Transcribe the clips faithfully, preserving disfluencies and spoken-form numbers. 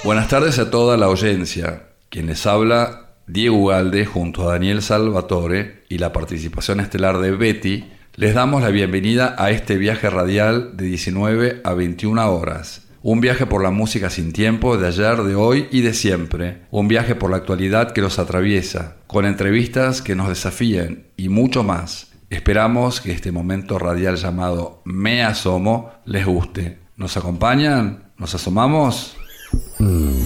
Buenas tardes a toda la audiencia. Quien les habla, Diego Ugalde, junto a Daniel Salvatore y la participación estelar de Betty, les damos la bienvenida a este viaje radial de diecinueve a veintiuna horas. Un viaje por la música sin tiempo de ayer, de hoy y de siempre. Un viaje por la actualidad que los atraviesa, con entrevistas que nos desafíen y mucho más. Esperamos que este momento radial llamado Me Asomo les guste. ¿Nos acompañan? ¿Nos asomamos? Mm.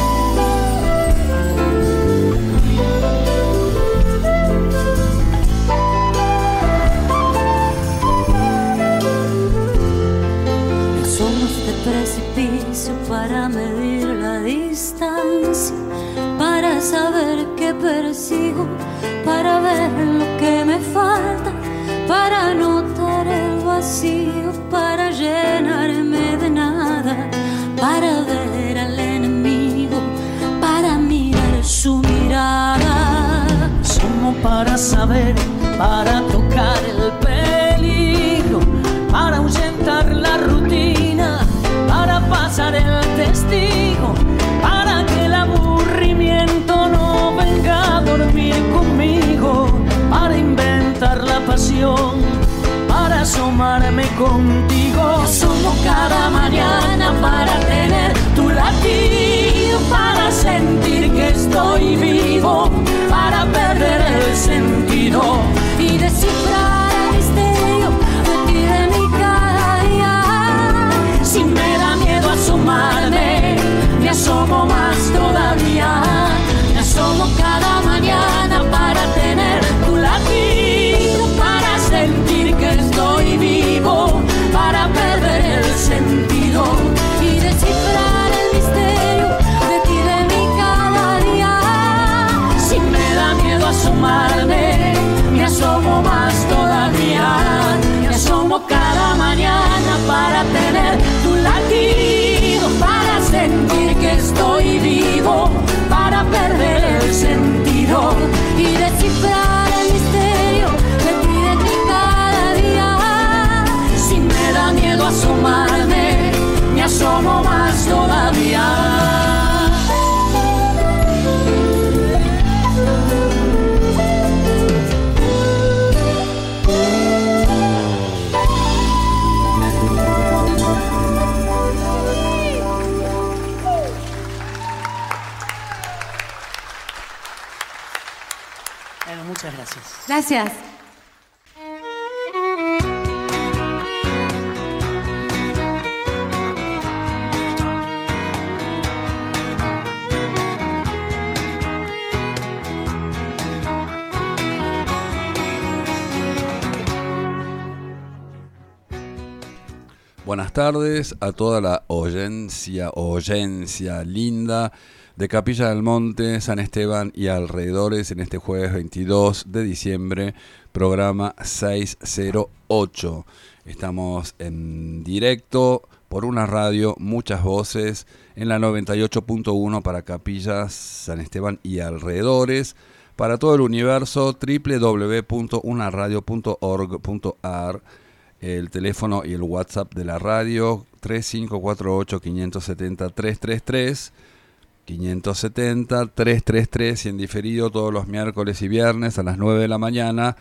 Precipicio para medir la distancia, para saber qué persigo, para ver lo que me falta, para notar el vacío, para llenarme de nada, para ver al enemigo, para mirar su mirada. Somos para saber, para tocar el peligro, para ahuyentar la rutina, para pasar el testigo, para que el aburrimiento no venga a dormir conmigo, para inventar la pasión, para asomarme contigo. Somos cada mañana para tener tu latido, para sentir que estoy vivo, para perder el sentido y descifrar el misterio de ti, de mi cada día. Si me da miedo asomarme, me asomo más todavía. Me asomo cada mañana para tener tu latido, para sentir que estoy vivo, para perder el sentido y descifrar el misterio de ti, de mí cada día. Si me da miedo asomarme, me asomo más todavía. Me asomo cada mañana para tener tu latido, para sentir que estoy vivo, para perder el sentido y descifrar el misterio de ti, de ti cada día. Si me da miedo asomarme, me asomo más todavía. Muchas gracias. Gracias. Buenas tardes a toda la oyencia, oyencia linda de Capilla del Monte, San Esteban y alrededores en este jueves veintidós de diciembre, programa seiscientos ocho. Estamos en directo por una radio, muchas voces, en la noventa y ocho punto uno para Capilla, San Esteban y alrededores, para todo el universo, doble u doble u doble u punto una radio punto org punto a r. El teléfono y el WhatsApp de la radio, tres cinco cuatro ocho, cinco siete cero, tres tres tres. quinientos setenta, trescientos treinta y tres y en diferido todos los miércoles y viernes a las nueve de la mañana,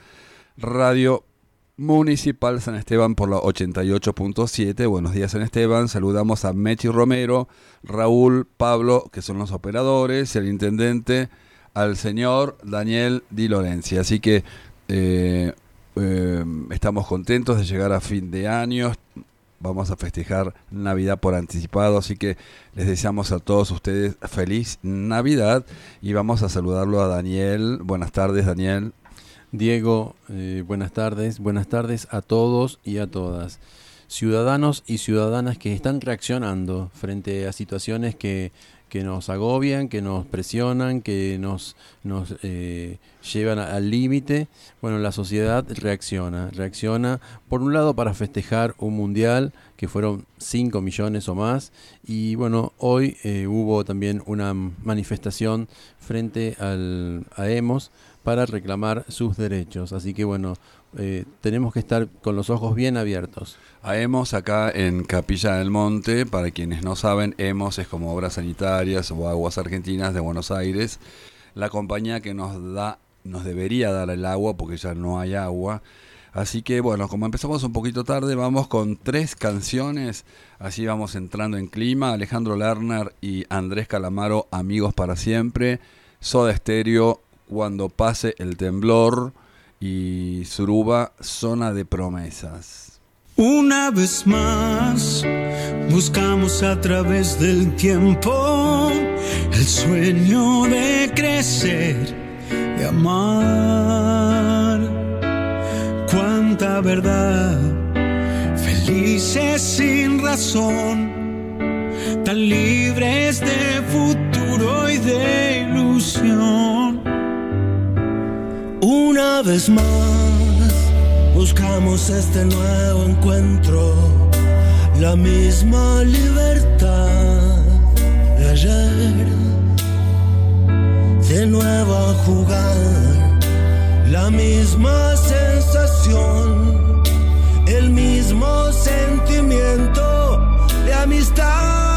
Radio Municipal San Esteban por la ochenta y ocho punto siete. Buenos días, San Esteban. Saludamos a Mechi Romero, Raúl, Pablo, que son los operadores, y al intendente, al señor Daniel Di Lorenzi. Así que eh, eh, estamos contentos de llegar a fin de año. Vamos a festejar Navidad por anticipado, así que les deseamos a todos ustedes feliz Navidad y vamos a saludarlo a Daniel. Buenas tardes, Daniel. Diego, eh, buenas tardes. Buenas tardes a todos y a todas. Ciudadanos y ciudadanas que están reaccionando frente a situaciones que, que nos agobian, que nos presionan, que nos, nos eh, llevan al límite. Bueno, la sociedad reacciona, reacciona por un lado para festejar un mundial que fueron cinco millones o más, y bueno, hoy eh, hubo también una manifestación frente al, a Hemos para reclamar sus derechos. Así que bueno, eh, tenemos que estar con los ojos bien abiertos. A Hemos acá en Capilla del Monte, para quienes no saben, Hemos es como Obras Sanitarias o Aguas Argentinas de Buenos Aires, la compañía que nos da, nos debería dar el agua porque ya no hay agua. Así que bueno, como empezamos un poquito tarde, vamos con tres canciones, así vamos entrando en clima. Alejandro Lerner y Andrés Calamaro, Amigos para Siempre. Soda Stereo, Cuando pase el temblor. Y Suruba, Zona de Promesas. Una vez más buscamos a través del tiempo el sueño de crecer, de amar. Cuánta verdad, felices sin razón, tan libres de futuro y de ilusión. Una vez más buscamos este nuevo encuentro, la misma libertad de ayer, de nuevo a jugar, la misma sensación, el mismo sentimiento de amistad.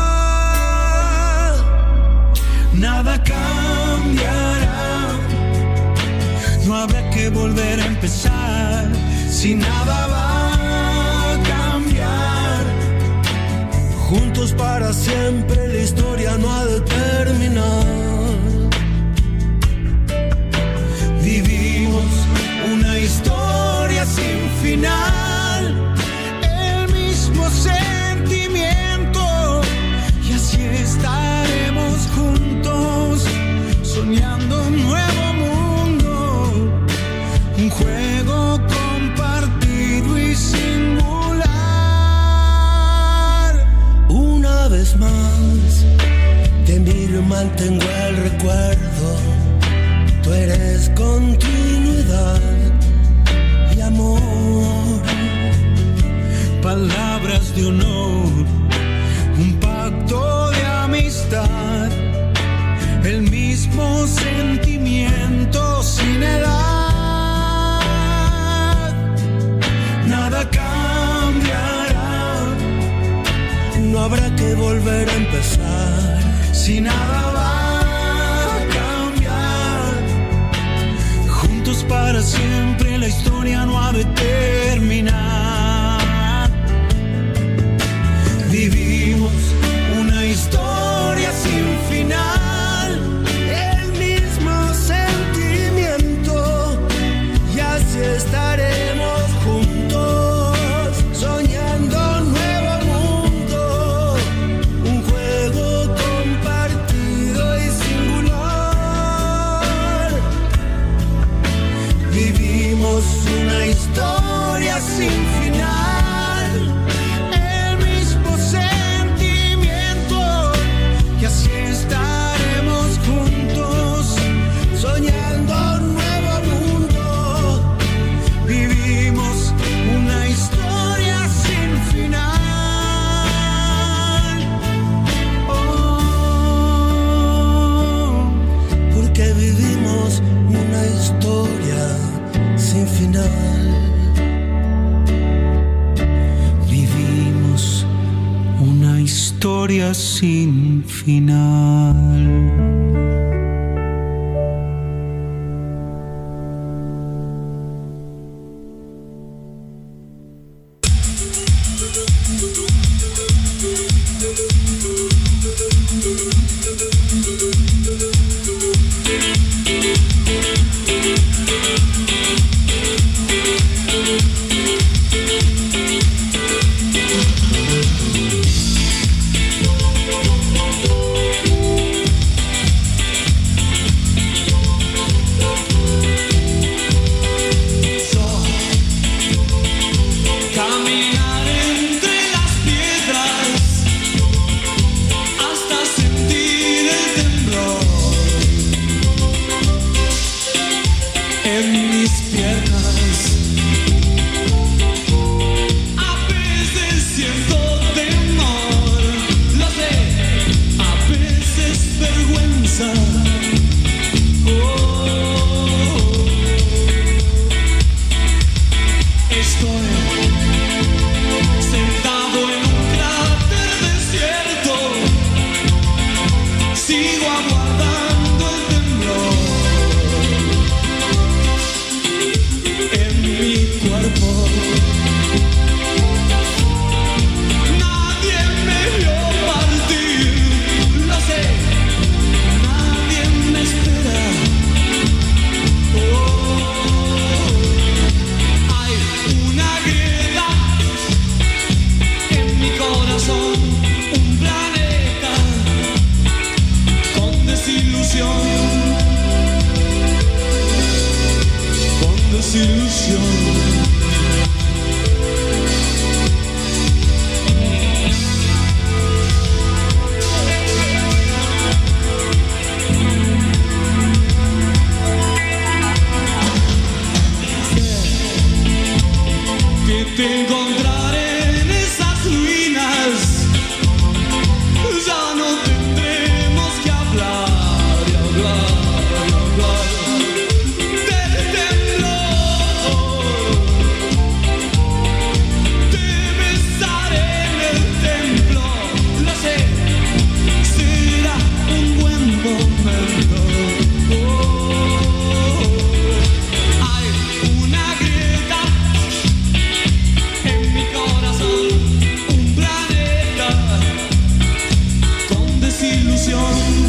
Nada cambiará, no habrá que volver a empezar, si nada va a cambiar. Juntos para siempre, la historia no ha de terminar. Vivimos una historia sin final, el mismo sentimiento, y así estaremos juntos, soñando un nuevo mundo, un juego compartido y singular. Una vez más te miro y mantengo el recuerdo, tú eres continuidad y amor, palabras de honor, un pacto de amistad, el mismo sentimiento sin edad. Nada cambiará, no habrá que volver a empezar, si nada va a cambiar. Juntos para siempre, la historia no ha de terminar. Vivimos una historia sin final, el mismo sentimiento, y así estaremos juntos, soñando un nuevo mundo, un juego compartido y singular. Vivimos una historia sin final, el mismo sentimiento, y así estaremos juntos, soñando un nuevo mundo. Vivimos una historia sin final. Oh, porque vivimos una historia sin final. Vivimos una historia sin final. desilusión, con desilusión. Te encontraré en esas ruinas, ya no tendremos que hablar y hablar y hablar del temblor. Te besaré en el templo, lo sé, será un buen momento. Oh, hay una grieta en mi corazón, un planeta con desilusión.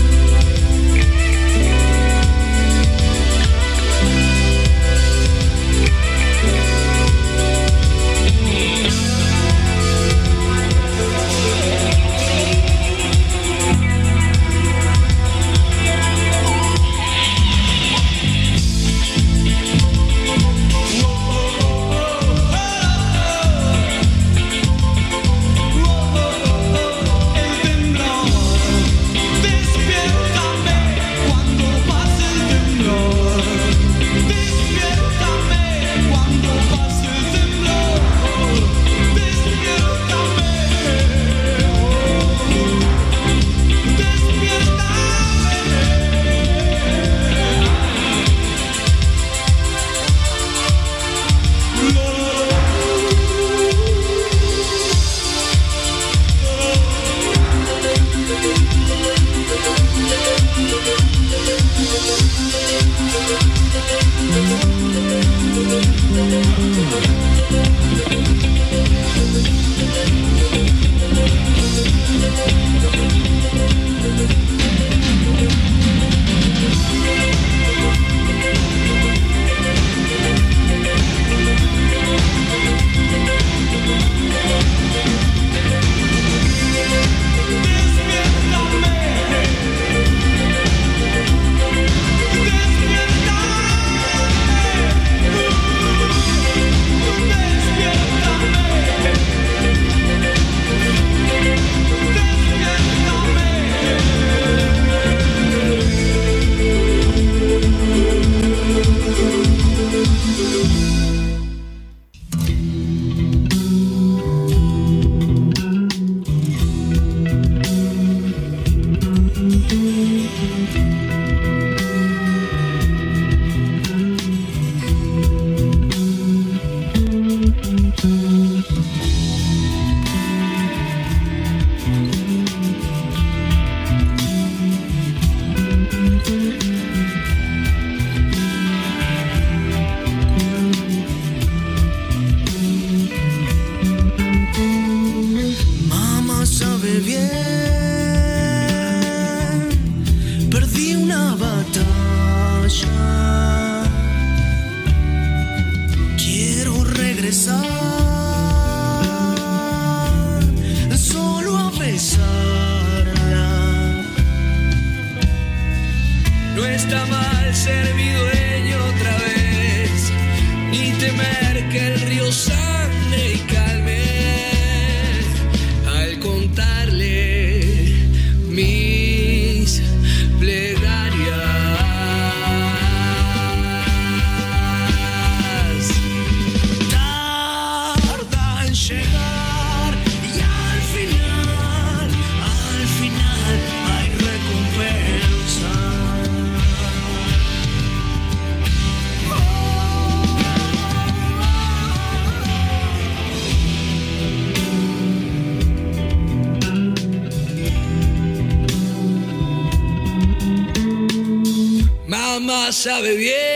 Sabe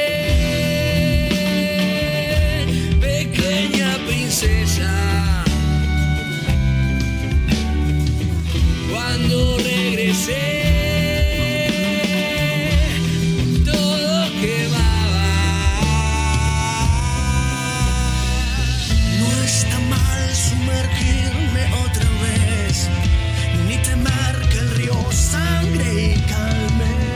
bien, pequeña princesa, cuando regresé todo quemaba. No está mal sumergirme otra vez, ni temer que el río sangre y calme.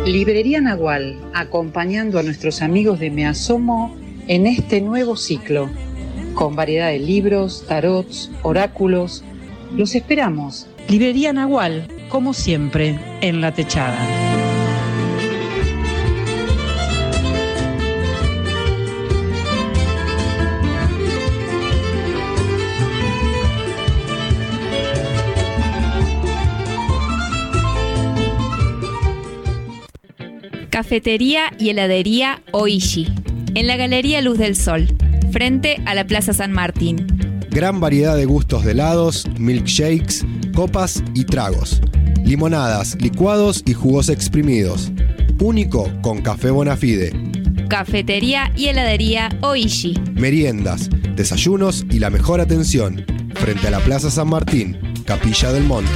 Librería Nahual, acompañando a nuestros amigos de Me Asomo en este nuevo ciclo, con variedad de libros, tarots, oráculos. Los esperamos. Librería Nahual, como siempre, en La Techada. Cafetería y heladería Oishi, en la Galería Luz del Sol, frente a la Plaza San Martín. Gran variedad de gustos de helados, milkshakes, copas y tragos. Limonadas, licuados y jugos exprimidos. Único con café Bonafide. Cafetería y heladería Oishi. Meriendas, desayunos y la mejor atención. Frente a la Plaza San Martín, Capilla del Monte.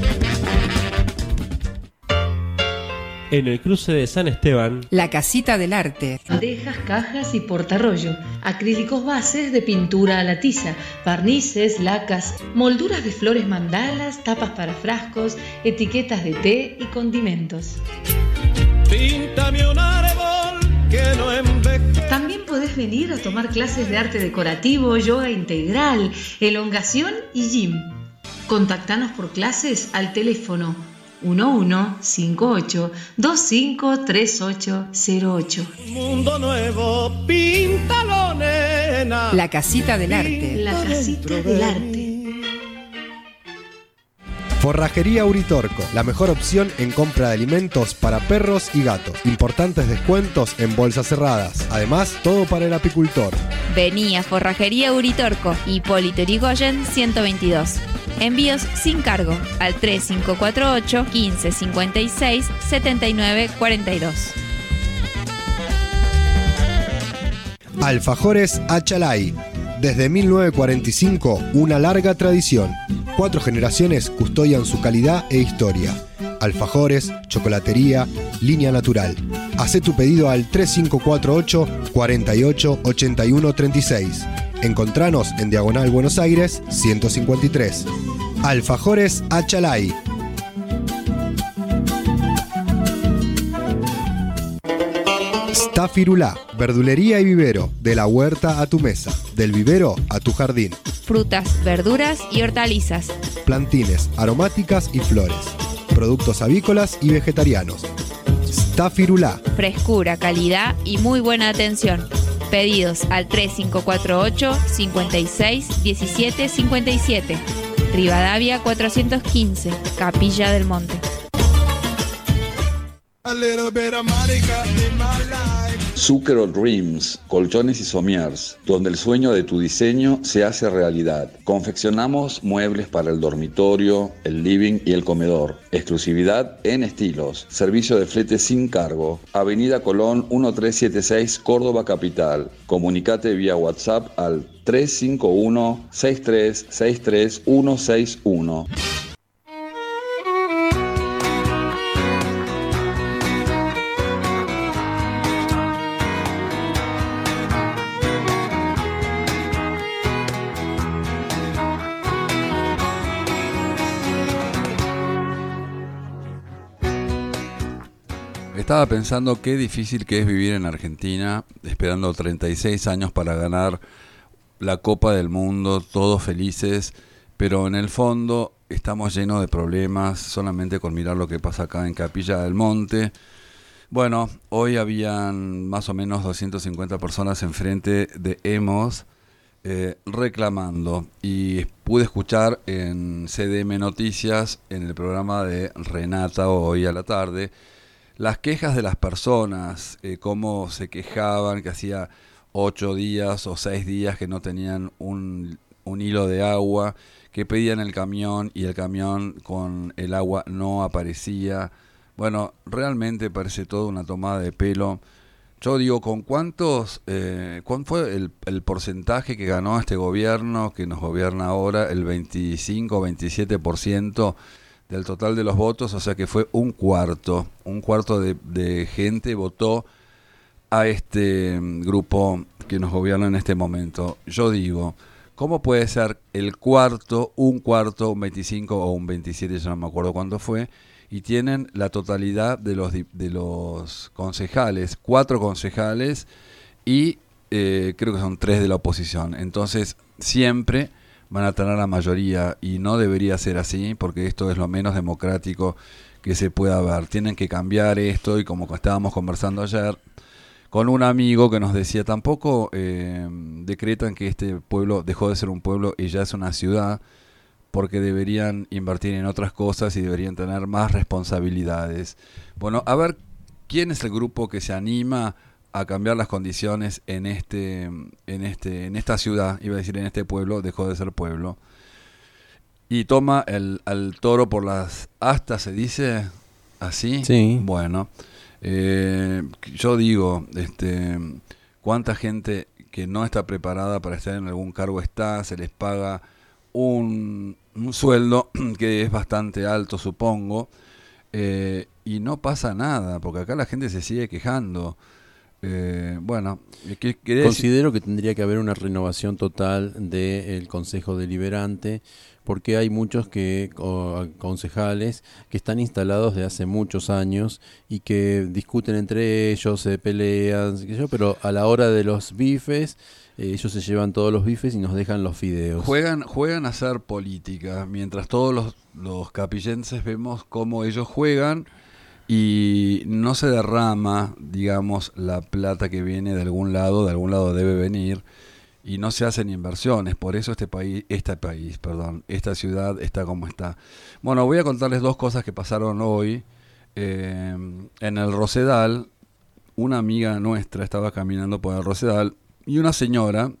En el cruce de San Esteban, La Casita del Arte. Bandejas, cajas y portarrollo. Acrílicos bases de pintura a la tiza. Barnices, lacas, molduras de flores mandalas, tapas para frascos, etiquetas de té y condimentos. Píntame un árbol que no envejece. También podés venir a tomar clases de arte decorativo, yoga integral, elongación y gym. Contactanos por clases al teléfono uno uno cinco ocho dos cinco tres ocho cero ocho. Mundo nuevo, píntalo, nena. La Casita del Arte. La Casita del Arte. Forrajería Uritorco, la mejor opción en compra de alimentos para perros y gatos. Importantes descuentos en bolsas cerradas. Además, todo para el apicultor. Vení a Forrajería Uritorco, Hipólito Yrigoyen ciento veintidós. Envíos sin cargo al tres cinco cuatro ocho, quince cincuenta y seis, setenta y nueve cuarenta y dos. Alfajores Achalay. Desde mil novecientos cuarenta y cinco, una larga tradición. Cuatro generaciones custodian su calidad e historia. Alfajores, chocolatería, línea natural. Hacé tu pedido al tres cinco cuatro ocho, cuarenta y ocho, ochenta y uno treinta y seis. Encontranos en Diagonal Buenos Aires ciento cincuenta y tres. Alfajores Achalay. Stafirulá, verdulería y vivero, de la huerta a tu mesa, del vivero a tu jardín. Frutas, verduras y hortalizas. Plantines, aromáticas y flores. Productos avícolas y vegetarianos. Stafirulá. Frescura, calidad y muy buena atención. Pedidos al tres cinco cuatro ocho, cincuenta y seis, diecisiete cincuenta y siete. Rivadavia cuatrocientos quince, Capilla del Monte. Zucchero Dreams, colchones y somiers, donde el sueño de tu diseño se hace realidad. Confeccionamos muebles para el dormitorio, el living y el comedor. Exclusividad en estilos. Servicio de flete sin cargo. Avenida Colón mil trescientos setenta y seis, Córdoba Capital. Comunicate vía WhatsApp al tres cinco uno, seis tres seis tres uno seis uno. Estaba pensando qué difícil que es vivir en Argentina, esperando treinta y seis años para ganar la Copa del Mundo, todos felices, pero en el fondo estamos llenos de problemas solamente con mirar lo que pasa acá en Capilla del Monte. Bueno, hoy habían más o menos doscientas cincuenta personas enfrente de Hemos eh, reclamando, y pude escuchar en C D M Noticias, en el programa de Renata hoy a la tarde, las quejas de las personas, eh, cómo se quejaban, que hacía ocho días o seis días que no tenían un, un hilo de agua, que pedían el camión y el camión con el agua no aparecía. Bueno, realmente parece todo una tomada de pelo. Yo digo, ¿con cuántos, eh, cuál fue el, el porcentaje que ganó este gobierno, que nos gobierna ahora, el veinticinco o veintisiete por ciento del total de los votos? O sea que fue un cuarto, un cuarto de, de gente votó a este grupo que nos gobierna en este momento. Yo digo, ¿cómo puede ser el cuarto, un cuarto, un veinticinco o un veintisiete, yo no me acuerdo cuánto fue, y tienen la totalidad de los, de los concejales, cuatro concejales y eh, creo que son tres de la oposición. Entonces siempre van a tener la mayoría y no debería ser así porque esto es lo menos democrático que se pueda ver. Tienen que cambiar esto y como estábamos conversando ayer con un amigo que nos decía, tampoco eh, decretan que este pueblo dejó de ser un pueblo y ya es una ciudad, porque deberían invertir en otras cosas y deberían tener más responsabilidades. Bueno, a ver, ¿quién es el grupo que se anima a cambiar las condiciones en este, en este, en esta ciudad? Iba a decir en este pueblo, dejó de ser pueblo. Y toma el, al toro por las astas, ¿se dice así? Sí. Bueno, eh, yo digo, este, ¿cuánta gente que no está preparada para estar en algún cargo está? Se les paga un, un sueldo que es bastante alto, supongo, eh, y no pasa nada, porque acá la gente se sigue quejando. Eh, bueno, ¿qué, qué considero que tendría que haber una renovación total del Consejo Deliberante, porque hay muchos que o, concejales que están instalados de hace muchos años y que discuten entre ellos, se pelean, qué sé yo, pero a la hora de los bifes, eh, ellos se llevan todos los bifes y nos dejan los fideos. Juegan, juegan a hacer política, mientras todos los, los capillenses vemos cómo ellos juegan y no se derrama, digamos, la plata que viene de algún lado, de algún lado debe venir, y no se hacen inversiones. Por eso este país, este país, perdón, esta ciudad está como está. Bueno, voy a contarles dos cosas que pasaron hoy. Eh, en el Rosedal, una amiga nuestra estaba caminando por el Rosedal y una señora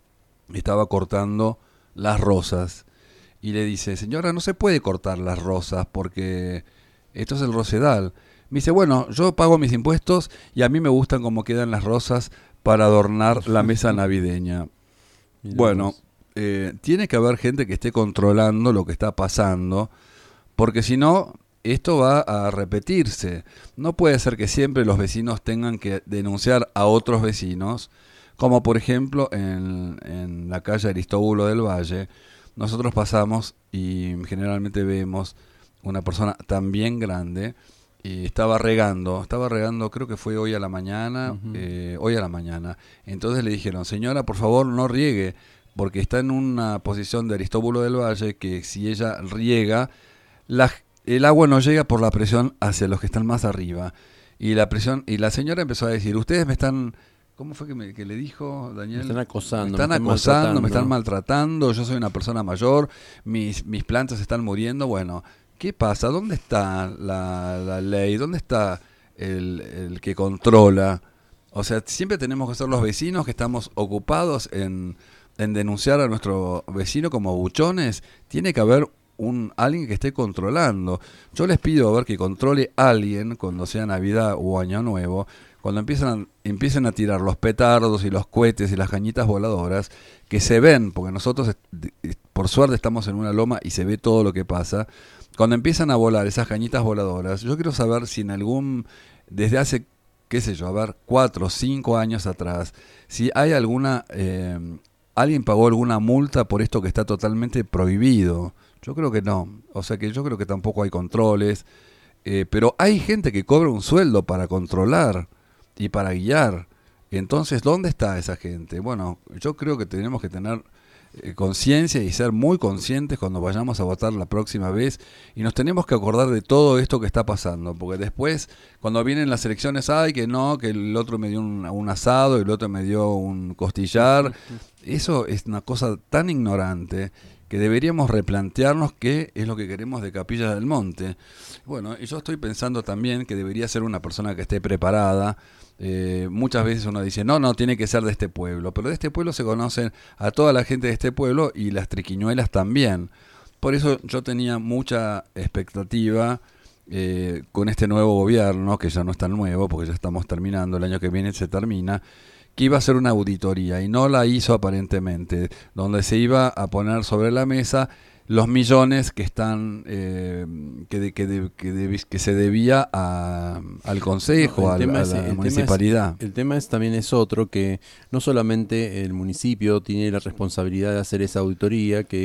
estaba cortando las rosas y le dice, señora, no se puede cortar las rosas porque esto es el Rosedal. Me dice, bueno, yo pago mis impuestos y a mí me gustan como quedan las rosas para adornar la mesa navideña. Bueno, eh, tiene que haber gente que esté controlando lo que está pasando, porque si no, esto va a repetirse. No puede ser que siempre los vecinos tengan que denunciar a otros vecinos, como por ejemplo en, en la calle Aristóbulo del Valle. Nosotros pasamos y generalmente vemos una persona también grande y estaba regando, estaba regando, creo que fue hoy a la mañana, uh-huh. eh, hoy a la mañana. Entonces le dijeron, señora, por favor no riegue, porque está en una posición de Aristóbulo del Valle que si ella riega, la, el agua no llega por la presión hacia los que están más arriba. Y la presión y la señora empezó a decir, ustedes me están... ¿Cómo fue que, me, que le dijo Daniel? Me están acosando. Me están me acosando, me están maltratando, yo soy una persona mayor, mis, mis plantas están muriendo. Bueno, ¿qué pasa? ¿Dónde está la, la ley? ¿Dónde está el, el que controla? O sea, siempre tenemos que ser los vecinos que estamos ocupados en, en denunciar a nuestro vecino como buchones. Tiene que haber un alguien que esté controlando. Yo les pido a ver que controle a alguien cuando sea Navidad o Año Nuevo, cuando empiezan, empiecen a tirar los petardos y los cohetes y las cañitas voladoras, que se ven, porque nosotros por suerte estamos en una loma y se ve todo lo que pasa. Cuando empiezan a volar esas cañitas voladoras, yo quiero saber si en algún, desde hace, qué sé yo, a ver, cuatro o cinco años atrás, si hay alguna, eh, alguien pagó alguna multa por esto que está totalmente prohibido. Yo creo que no, o sea que yo creo que tampoco hay controles, eh, pero hay gente que cobra un sueldo para controlar y para guiar. Entonces, ¿dónde está esa gente? Bueno, yo creo que tenemos que tener eh, conciencia y ser muy conscientes cuando vayamos a votar la próxima vez, y nos tenemos que acordar de todo esto que está pasando, porque después, cuando vienen las elecciones, ay, que no, que el otro me dio un, un asado y el otro me dio un costillar. Eso es una cosa tan ignorante que deberíamos replantearnos qué es lo que queremos de Capilla del Monte. Bueno, y yo estoy pensando también que debería ser una persona que esté preparada. Eh, muchas veces uno dice, no, no, tiene que ser de este pueblo, pero de este pueblo se conocen a toda la gente de este pueblo y las triquiñuelas también. Por eso yo tenía mucha expectativa eh, con este nuevo gobierno, que ya no es tan nuevo, porque ya estamos terminando, el año que viene se termina, que iba a hacer una auditoría, y no la hizo aparentemente, donde se iba a poner sobre la mesa los millones que están eh, que, de, que, de, que, de, que se debía a, al consejo, no, a, a la es, el municipalidad. Tema es, el tema es también es otro, que no solamente el municipio tiene la responsabilidad de hacer esa auditoría, que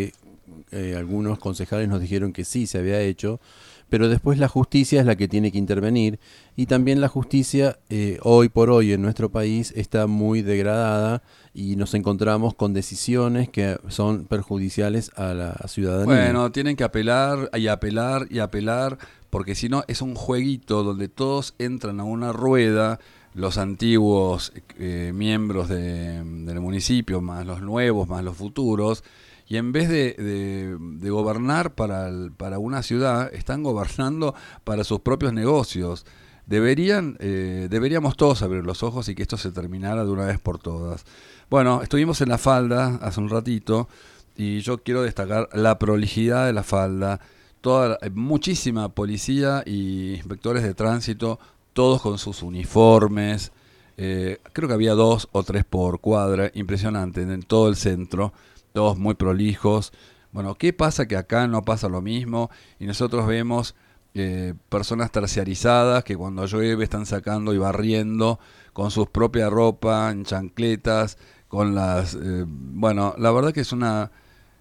eh, algunos concejales nos dijeron que sí se había hecho, pero después la justicia es la que tiene que intervenir, y también la justicia eh, hoy por hoy en nuestro país está muy degradada y nos encontramos con decisiones que son perjudiciales a la ciudadanía. Bueno, tienen que apelar y apelar y apelar, porque si no es un jueguito donde todos entran a una rueda, los antiguos eh, miembros de, del municipio, más los nuevos, más los futuros, y en vez de, de, de gobernar para, el, para una ciudad, están gobernando para sus propios negocios. Deberían, eh, deberíamos todos abrir los ojos y que esto se terminara de una vez por todas. Bueno, estuvimos en la falda hace un ratito y yo quiero destacar la prolijidad de la falda. Toda, muchísima policía y inspectores de tránsito, todos con sus uniformes. Eh, creo que había dos o tres por cuadra, impresionante, en todo el centro. Todos muy prolijos. Bueno, ¿qué pasa que acá no pasa lo mismo? Y nosotros vemos eh, personas terciarizadas que cuando llueve están sacando y barriendo con su propia ropa, en chancletas, con las... Eh, bueno, la verdad que es una,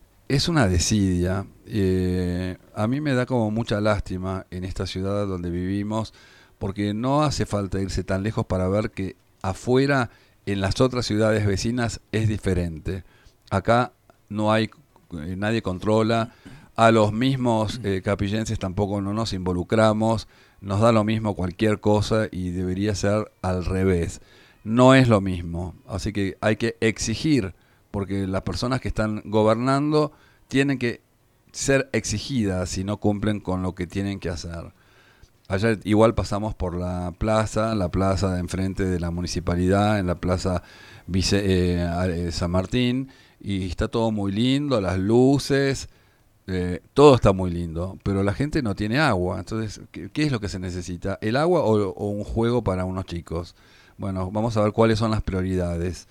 es una desidia. Eh, a mí me da como mucha lástima en esta ciudad donde vivimos, porque no hace falta irse tan lejos para ver que afuera, en las otras ciudades vecinas, es diferente. Acá no hay, eh, nadie controla, a los mismos eh, capillenses tampoco no nos involucramos, nos da lo mismo cualquier cosa y debería ser al revés. No es lo mismo, así que hay que exigir, porque las personas que están gobernando tienen que ser exigidas si no cumplen con lo que tienen que hacer. Ayer igual pasamos por la plaza, la plaza de enfrente de la municipalidad, en la plaza Vice, eh, San Martín, y está todo muy lindo, las luces, eh, todo está muy lindo, pero la gente no tiene agua. Entonces, ¿qué, qué es lo que se necesita? ¿El agua o, o un juego para unos chicos? Bueno, vamos a ver cuáles son las prioridades.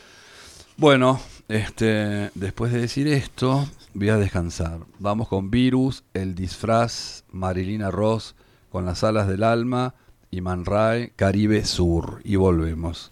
Bueno, este, después de decir esto, voy a descansar. Vamos con Virus, El Disfraz, Marilina Ross, con Las Alas del Alma, y Man Ray, Caribe Sur, y volvemos.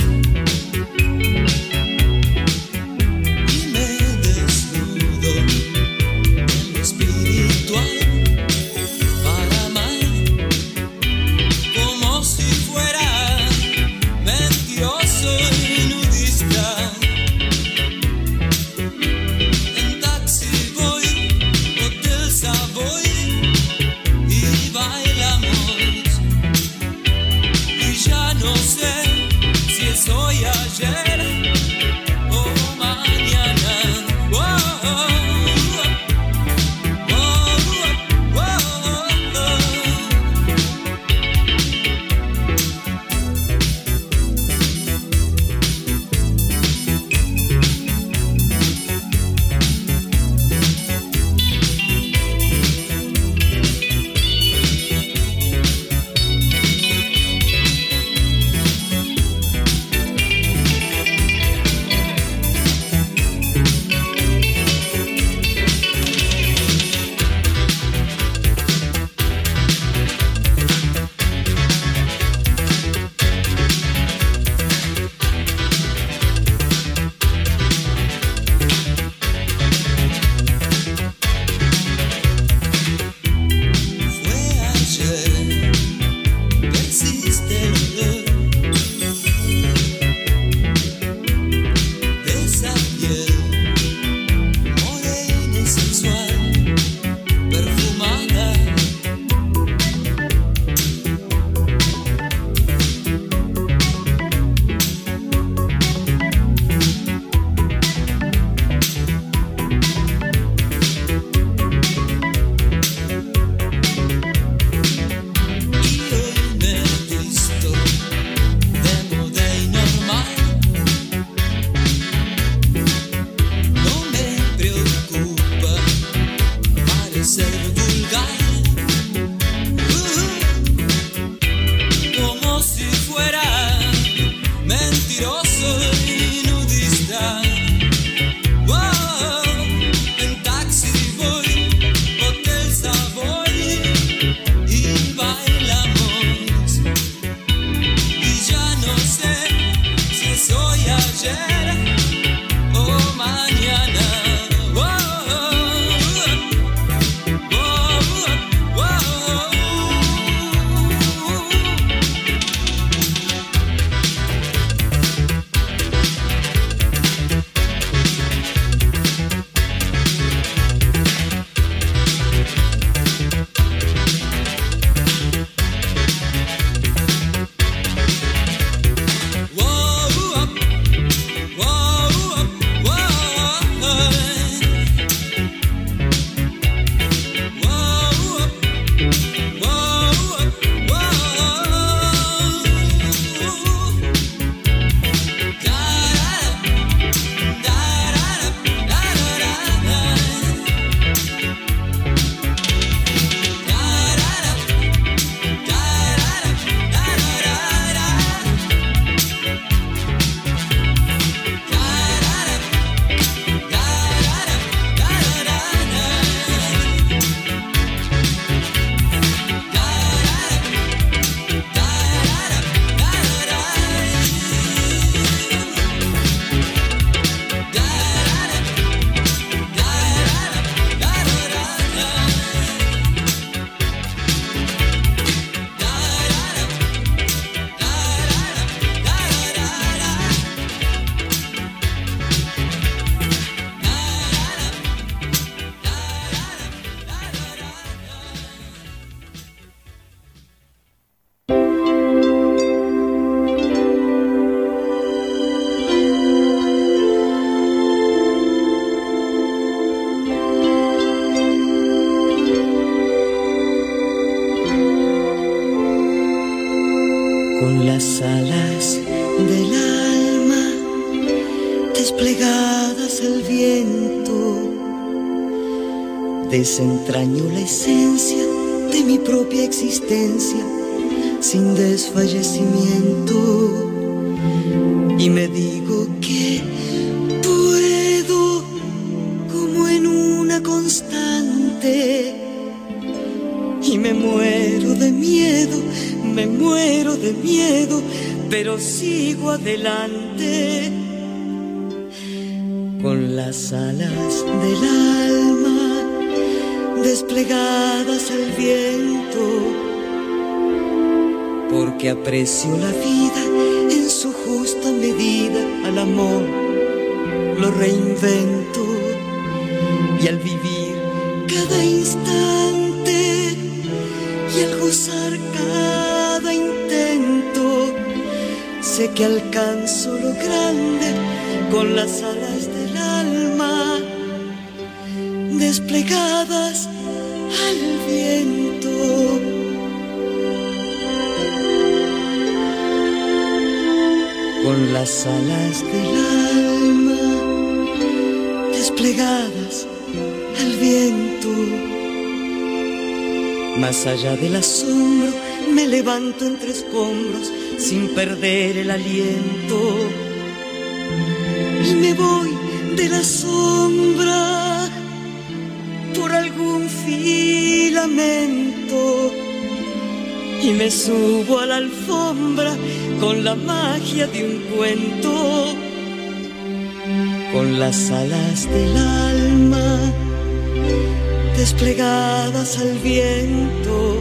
Y me desnudo con las alas del alma desplegadas al viento. Desentraño la esencia de mi propia existencia sin desfallecimiento y me digo que puedo como en una constante y me muero de miedo, me muero de miedo, pero sigo adelante con las alas del alma desplegadas al viento, porque aprecio la vida en su justa medida, al amor lo reinvento y al vivir cada instante y al gozar cada intento, sé que alcanzo lo grande con las alas del alma desplegadas al viento. Con las alas del alma desplegadas al viento, más allá del asombro me levanto entre escombros sin perder el aliento y me voy de la sombra por algún filamento y me subo a la alfombra con la magia de un cuento, con las alas del alma desplegadas al viento.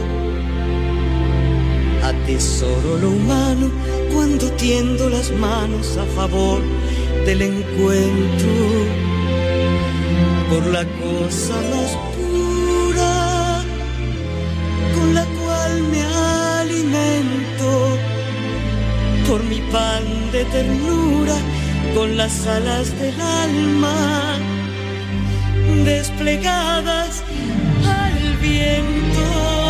Atesoro lo humano cuando tiendo las manos a favor del encuentro, por la cosa más pura con la cual me alimento, por mi pan de ternura con las alas del alma desplegadas al viento.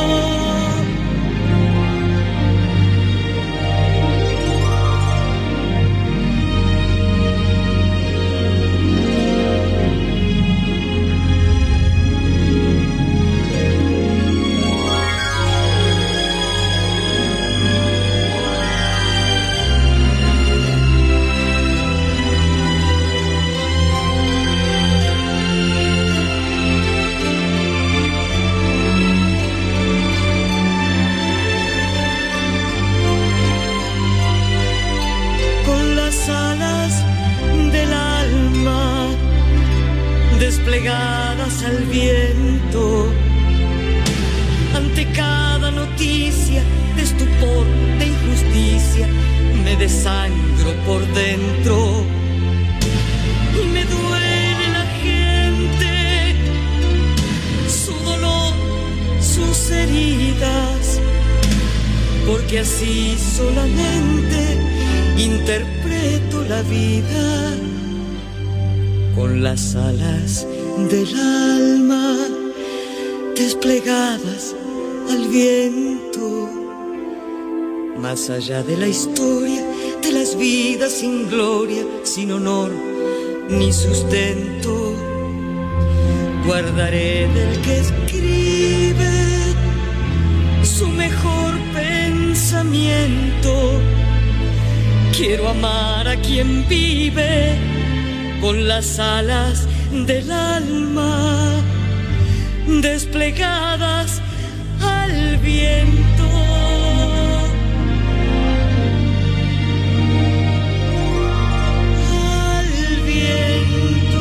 Desplegadas al viento, ante cada noticia de estupor, de injusticia, me desangro por dentro y me duele la gente, su dolor, sus heridas, porque así solamente interpreto la vida. Con las alas del alma desplegadas al viento, más allá de la historia de las vidas sin gloria, sin honor ni sustento, guardaré del que escribe su mejor pensamiento. Quiero amar a quien vive con las alas del alma desplegadas al viento. Al viento.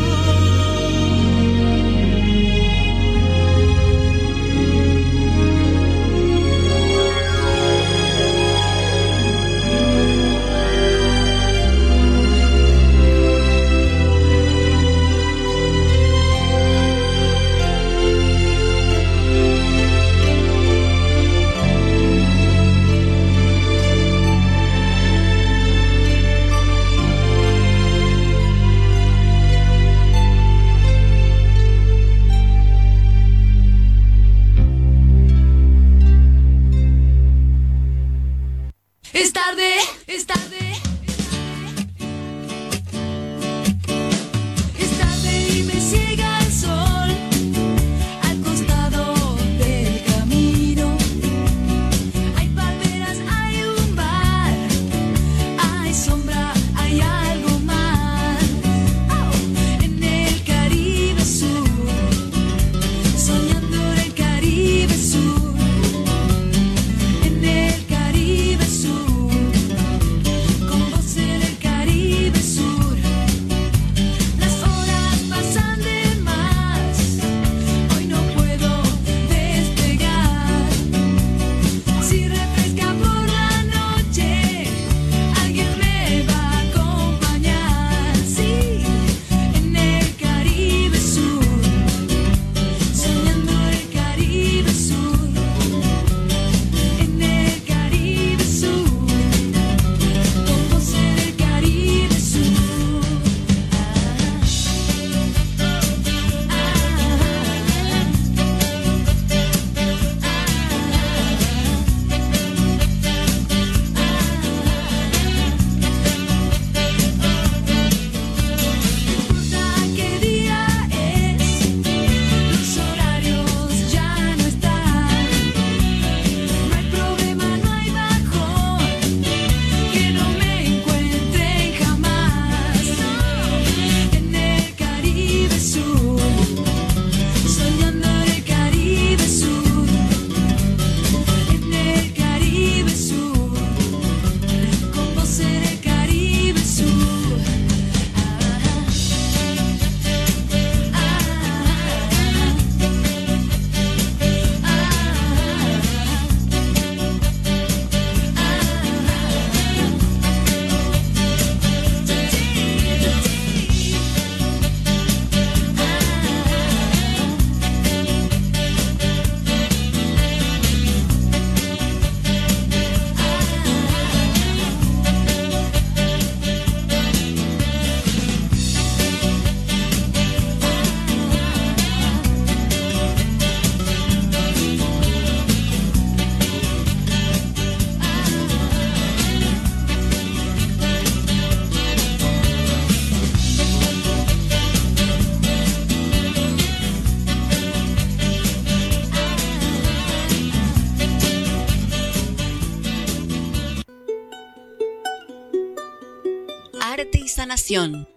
Sanación.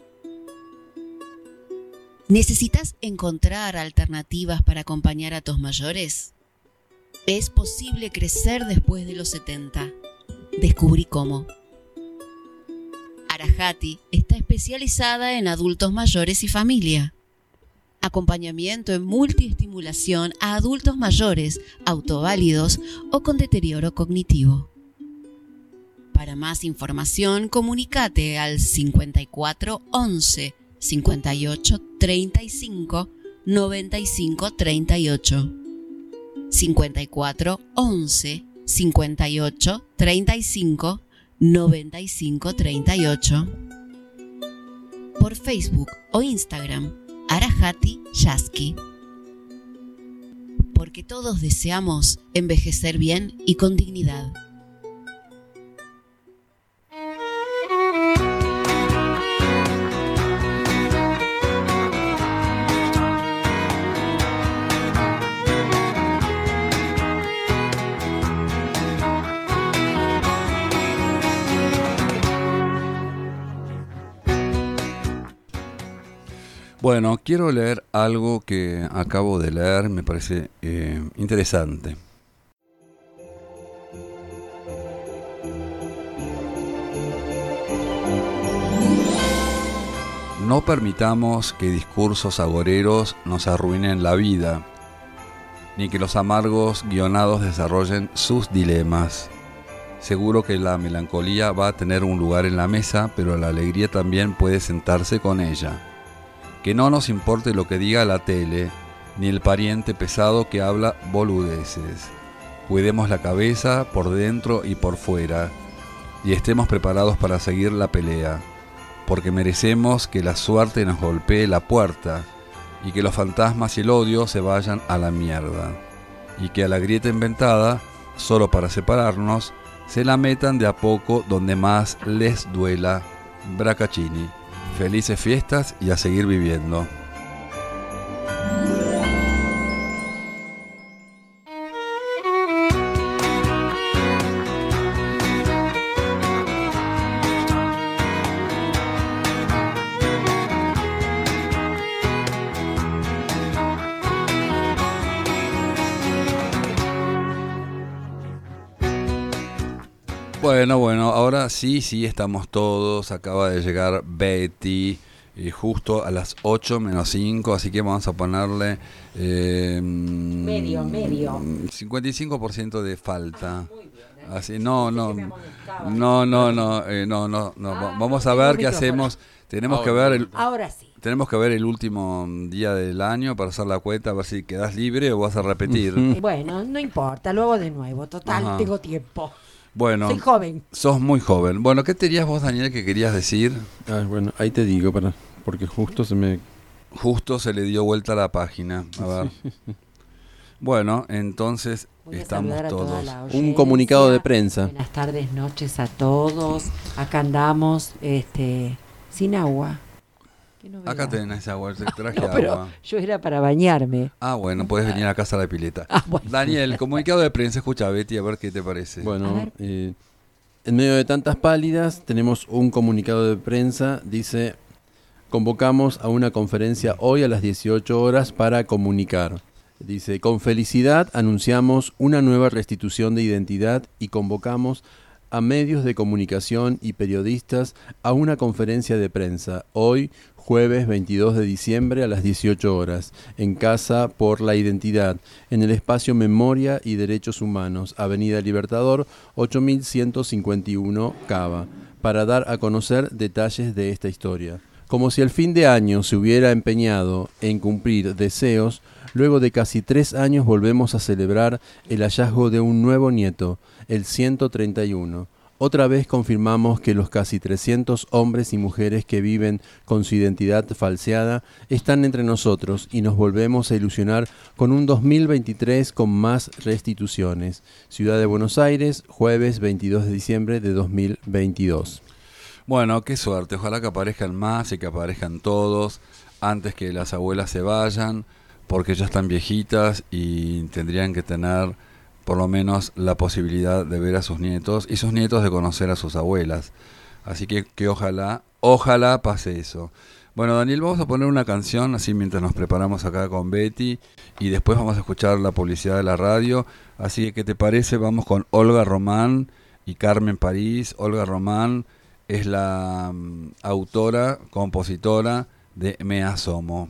¿Necesitas encontrar alternativas para acompañar a tus mayores? Es posible crecer después de los setenta. Descubrí cómo. Arajati está especializada en adultos mayores y familia. Acompañamiento en multiestimulación a adultos mayores, autoválidos o con deterioro cognitivo. Para más información, comunícate al cincuenta y cuatro once cincuenta y ocho treinta y cinco noventa y cinco treinta y ocho. cincuenta y cuatro once cincuenta y ocho treinta y cinco noventa y cinco treinta y ocho. Por Facebook o Instagram, Arajati Yasky. Porque todos deseamos envejecer bien y con dignidad. Bueno, quiero leer algo que acabo de leer, me parece eh, interesante. No permitamos que discursos agoreros nos arruinen la vida, ni que los amargos guionados desarrollen sus dilemas. Seguro que la melancolía va a tener un lugar en la mesa, pero la alegría también puede sentarse con ella. Que no nos importe lo que diga la tele, ni el pariente pesado que habla boludeces. Cuidemos la cabeza por dentro y por fuera, y estemos preparados para seguir la pelea, porque merecemos que la suerte nos golpee la puerta, y que los fantasmas y el odio se vayan a la mierda, y que a la grieta inventada, solo para separarnos, se la metan de a poco donde más les duela. Bracaccini. Felices fiestas y a seguir viviendo. Bueno, bueno, ahora sí, sí, estamos todos. Acaba de llegar Betty, eh, justo a las ocho menos cinco, así que vamos a ponerle... Eh, medio, medio. cincuenta y cinco por ciento de falta. Así, no, no, no, no, no, eh, no, no, no. Ah, vamos a ver qué hacemos. Tenemos que ver el... Ahora sí. Tenemos que ver el último día del año para hacer la cuenta, a ver si quedás libre o vas a repetir. Bueno, no importa, lo hago de nuevo. Total, Ajá. tengo tiempo. Bueno, soy joven. Sos muy joven. Bueno, ¿qué tenías vos, Daniel, que querías decir? Ah, bueno, ahí te digo, para, porque justo se me... Justo se le dio vuelta a la página. A ver. Bueno, entonces estamos todos. Un comunicado de prensa. Buenas tardes, noches a todos. Acá andamos este, sin agua. Acá tenés agua, te traje no, pero agua. Yo era para bañarme. Ah, bueno, puedes venir a casa a la pileta. Ah, bueno. Daniel, comunicado de prensa, escucha a Betty a ver qué te parece. Bueno, eh, en medio de tantas pálidas tenemos un comunicado de prensa, dice, convocamos a una conferencia hoy a las dieciocho horas para comunicar. Dice, con felicidad anunciamos una nueva restitución de identidad y convocamos a medios de comunicación y periodistas a una conferencia de prensa hoy, jueves veintidós de diciembre a las dieciocho horas, en Casa por la Identidad, en el espacio Memoria y Derechos Humanos, Avenida Libertador ocho mil ciento cincuenta y uno, Cava, para dar a conocer detalles de esta historia. Como si el fin de año se hubiera empeñado en cumplir deseos, luego de casi tres años volvemos a celebrar el hallazgo de un nuevo nieto, el ciento treinta y uno. Otra vez confirmamos que los casi trescientos hombres y mujeres que viven con su identidad falseada están entre nosotros y nos volvemos a ilusionar con un dos mil veintitrés con más restituciones. Ciudad de Buenos Aires, jueves veintidós de diciembre de dos mil veintidós. Bueno, qué suerte. Ojalá que aparezcan más y que aparezcan todos antes que las abuelas se vayan, porque ya están viejitas y tendrían que tener por lo menos la posibilidad de ver a sus nietos y sus nietos de conocer a sus abuelas, Así que, que ojalá, ojalá pase eso. Bueno, Daniel, vamos a poner una canción así mientras nos preparamos acá con Betty y después vamos a escuchar la publicidad de la radio. Así que, ¿qué te parece? Vamos con Olga Román y Carmen París. Olga Román es la um, autora, compositora de Me Asomo.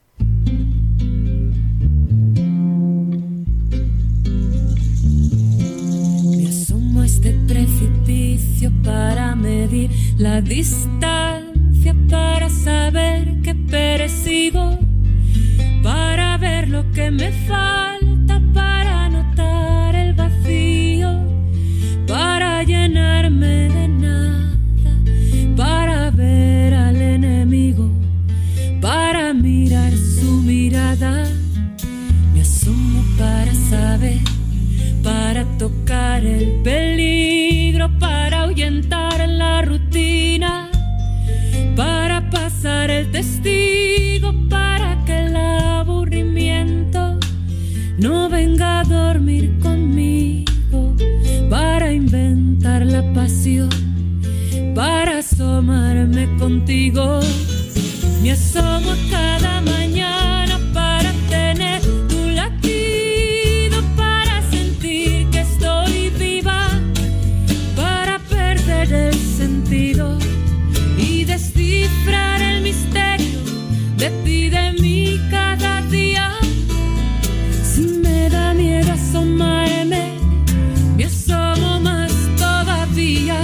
Me asomo a este precipicio para medir la distancia, para saber que persigo, para ver lo que me falta, para notar el vacío, para llenarme de nada, para ver al enemigo, para mirar su mirada. Me asomo para saber, para tocar el peligro, para ahuyentar la rutina, para pasar el testigo, para que el aburrimiento no venga a dormir conmigo, para inventar la pasión, para asomarme contigo. Me asomo cada mañana para tener tu latido, para sentir que estoy viva, para perder el sentido y descifrar el misterio de ti, de mí cada día. Si me da miedo asomarme, me asomo más todavía.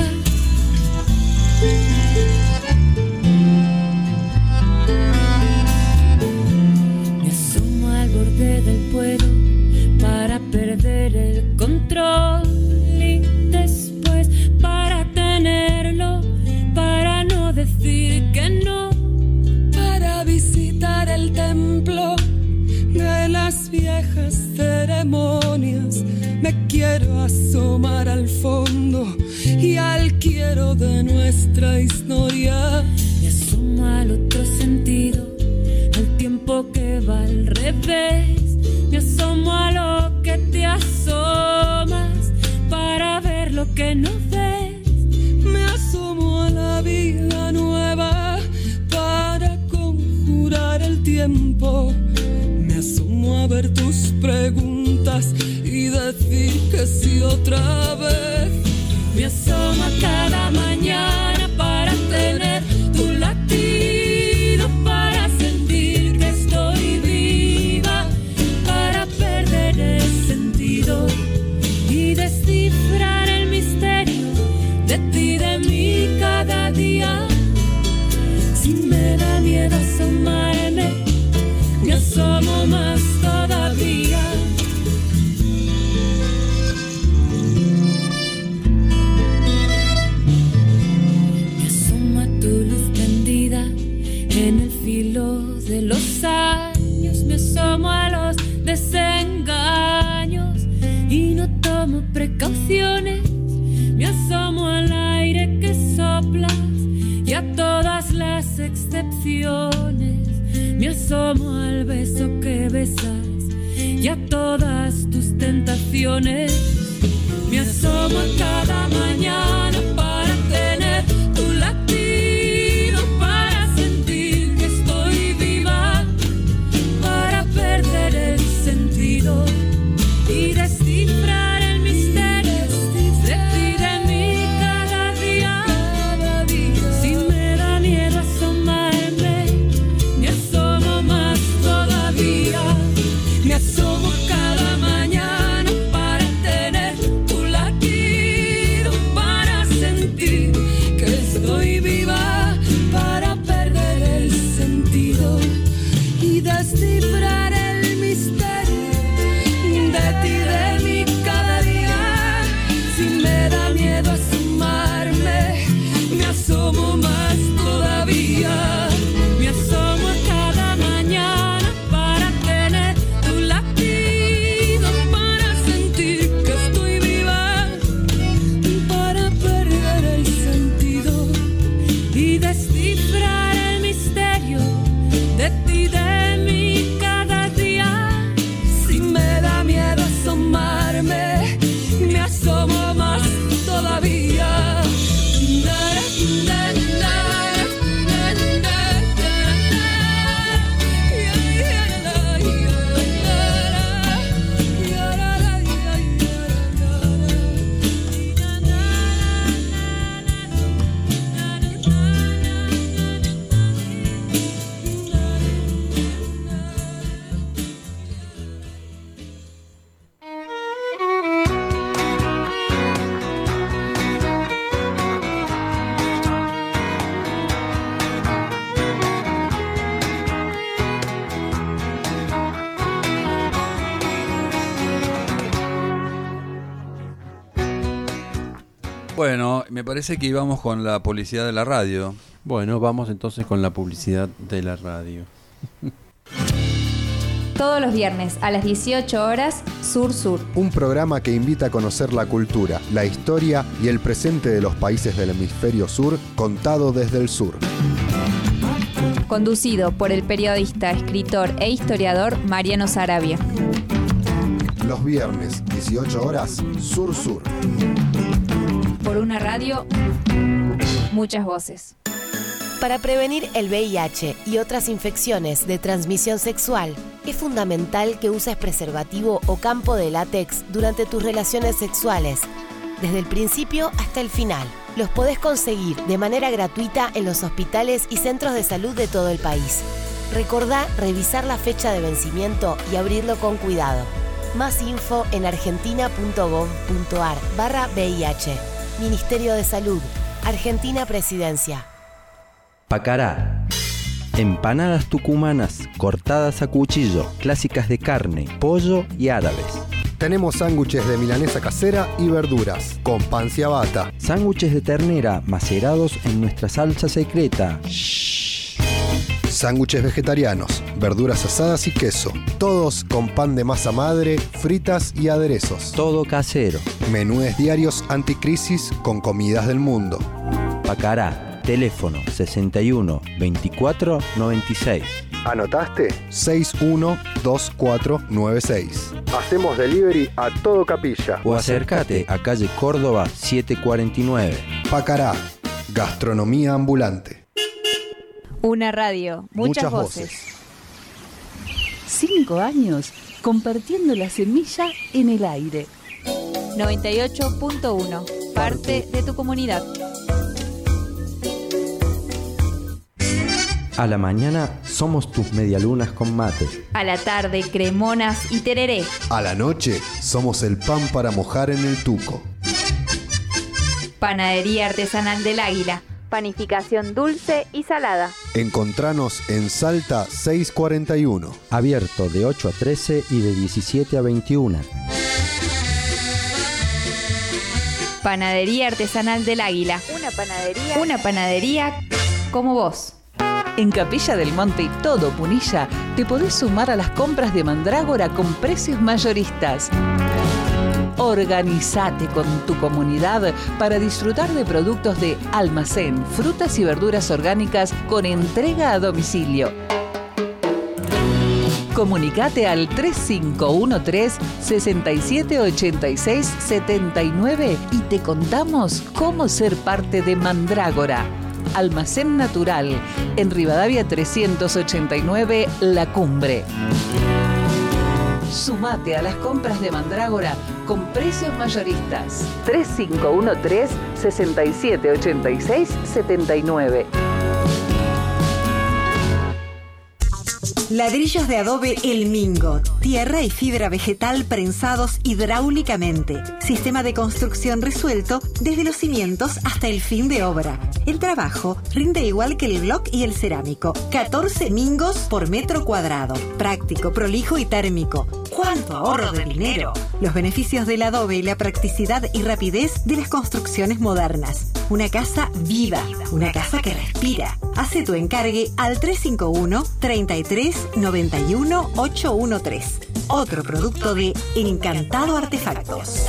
Me asomo al borde del puedo para perder el control y después para tenerlo, para no decir que no, para visitar el templo de las viejas ceremonias. Me quiero asomar al fondo y al quiero de nuestra historia. Me asomo al otro sentido, al tiempo que va al revés. Me asomo a lo que te asomas para ver lo que no ves. Me asomo a la vida nueva para conjurar el tiempo. Me asomo a ver tus preguntas y decir que sí otra vez. Me asomo a cada mañana para tener tu latido, para sentir que estoy viva, para perder el sentido y descifrar el misterio de ti, de mí cada día. Si me da miedo asomarme, me asomo más todavía. Me asomo a tu luz prendida en el filo de los años. Me asomo a los desengaños y no tomo precauciones. Me asomo al aire que soplas y a todas las excepciones. Me asomo al beso que besas y a todas tus tentaciones. Me asomo a cada mañana para tener tu latido, para sentir que estoy viva, para perder el sentido y descifrar el misterio de ti, de mí cada día. Si me da miedo asomarme, me asomo más todavía. Me asomo cada mañana para tener tu latido, para sentir que estoy viva, para perder el sentido y descifrar el misterio de ti, de mí cada día. Si me da miedo asomarme, me asomo más todavía. Me asomo a cada mañana para tener tu latido, Bueno, me parece que íbamos con la publicidad de la radio. Bueno, vamos entonces con la publicidad de la radio. Todos los viernes a las dieciocho horas, Sur Sur. Un programa que invita a conocer la cultura, la historia y el presente de los países del hemisferio sur, contado desde el sur. Conducido por el periodista, escritor e historiador Mariano Sarabia. Los viernes, dieciocho horas, Sur Sur. Por una radio, muchas voces. Para prevenir el V I H y otras infecciones de transmisión sexual, es fundamental que uses preservativo o campo de látex durante tus relaciones sexuales, desde el principio hasta el final. Los podés conseguir de manera gratuita en los hospitales y centros de salud de todo el país. Recordá revisar la fecha de vencimiento y abrirlo con cuidado. Más info en argentina.gov.ar barra VIH. Ministerio de Salud. Argentina Presidencia. Pacará. Empanadas tucumanas cortadas a cuchillo, clásicas de carne, pollo y árabes. Tenemos sándwiches de milanesa casera y verduras, con pan ciabatta. Sándwiches de ternera macerados en nuestra salsa secreta. Sándwiches vegetarianos, verduras asadas y queso. Todos con pan de masa madre, fritas y aderezos. Todo casero. Menúes diarios anticrisis con comidas del mundo. Pacará. Teléfono sesenta y uno, veinticuatro, noventa y seis. ¿Anotaste? seis uno dos cuatro nueve seis. Hacemos delivery a todo Capilla. O acércate a calle Córdoba setecientos cuarenta y nueve. Pacará. Gastronomía ambulante. Una radio, muchas, Muchas voces. voces. Cinco años compartiendo la semilla en el aire. noventa y ocho punto uno. Parte de tu comunidad. A la mañana somos tus medialunas con mate. A la tarde, cremonas y tereré. A la noche somos el pan para mojar en el tuco. Panadería Artesanal del Águila. Panificación dulce y salada. Encontranos en Salta seiscientos cuarenta y uno. Abierto de ocho a trece y de diecisiete a veintiuno. Panadería Artesanal del Águila. Una panadería. Una panadería como vos. En Capilla del Monte y todo Punilla te podés sumar a las compras de Mandrágora con precios mayoristas. Organizate con tu comunidad para disfrutar de productos de almacén, frutas y verduras orgánicas con entrega a domicilio. Comunicate al tres cinco uno tres, seis siete ocho seis siete nueve y te contamos cómo ser parte de Mandrágora. Almacén Natural, en Rivadavia trescientos ochenta y nueve, La Cumbre. Sumate a las compras de Mandrágora con precios mayoristas. tres cinco uno tres, seis siete ocho seis siete nueve. Ladrillos de adobe El Mingo, tierra y fibra vegetal prensados hidráulicamente. Sistema de construcción resuelto desde los cimientos hasta el fin de obra. El trabajo rinde igual que el bloc y el cerámico. catorce mingos por metro cuadrado. Práctico, prolijo y térmico. ¡Cuánto ahorro de dinero! Los beneficios del adobe y la practicidad y rapidez de las construcciones modernas. Una casa viva, una casa que respira. Hace tu encargue al tres cinco uno, treinta y tres, noventa y uno, ochocientos trece. Otro producto de Encantado Artefactos.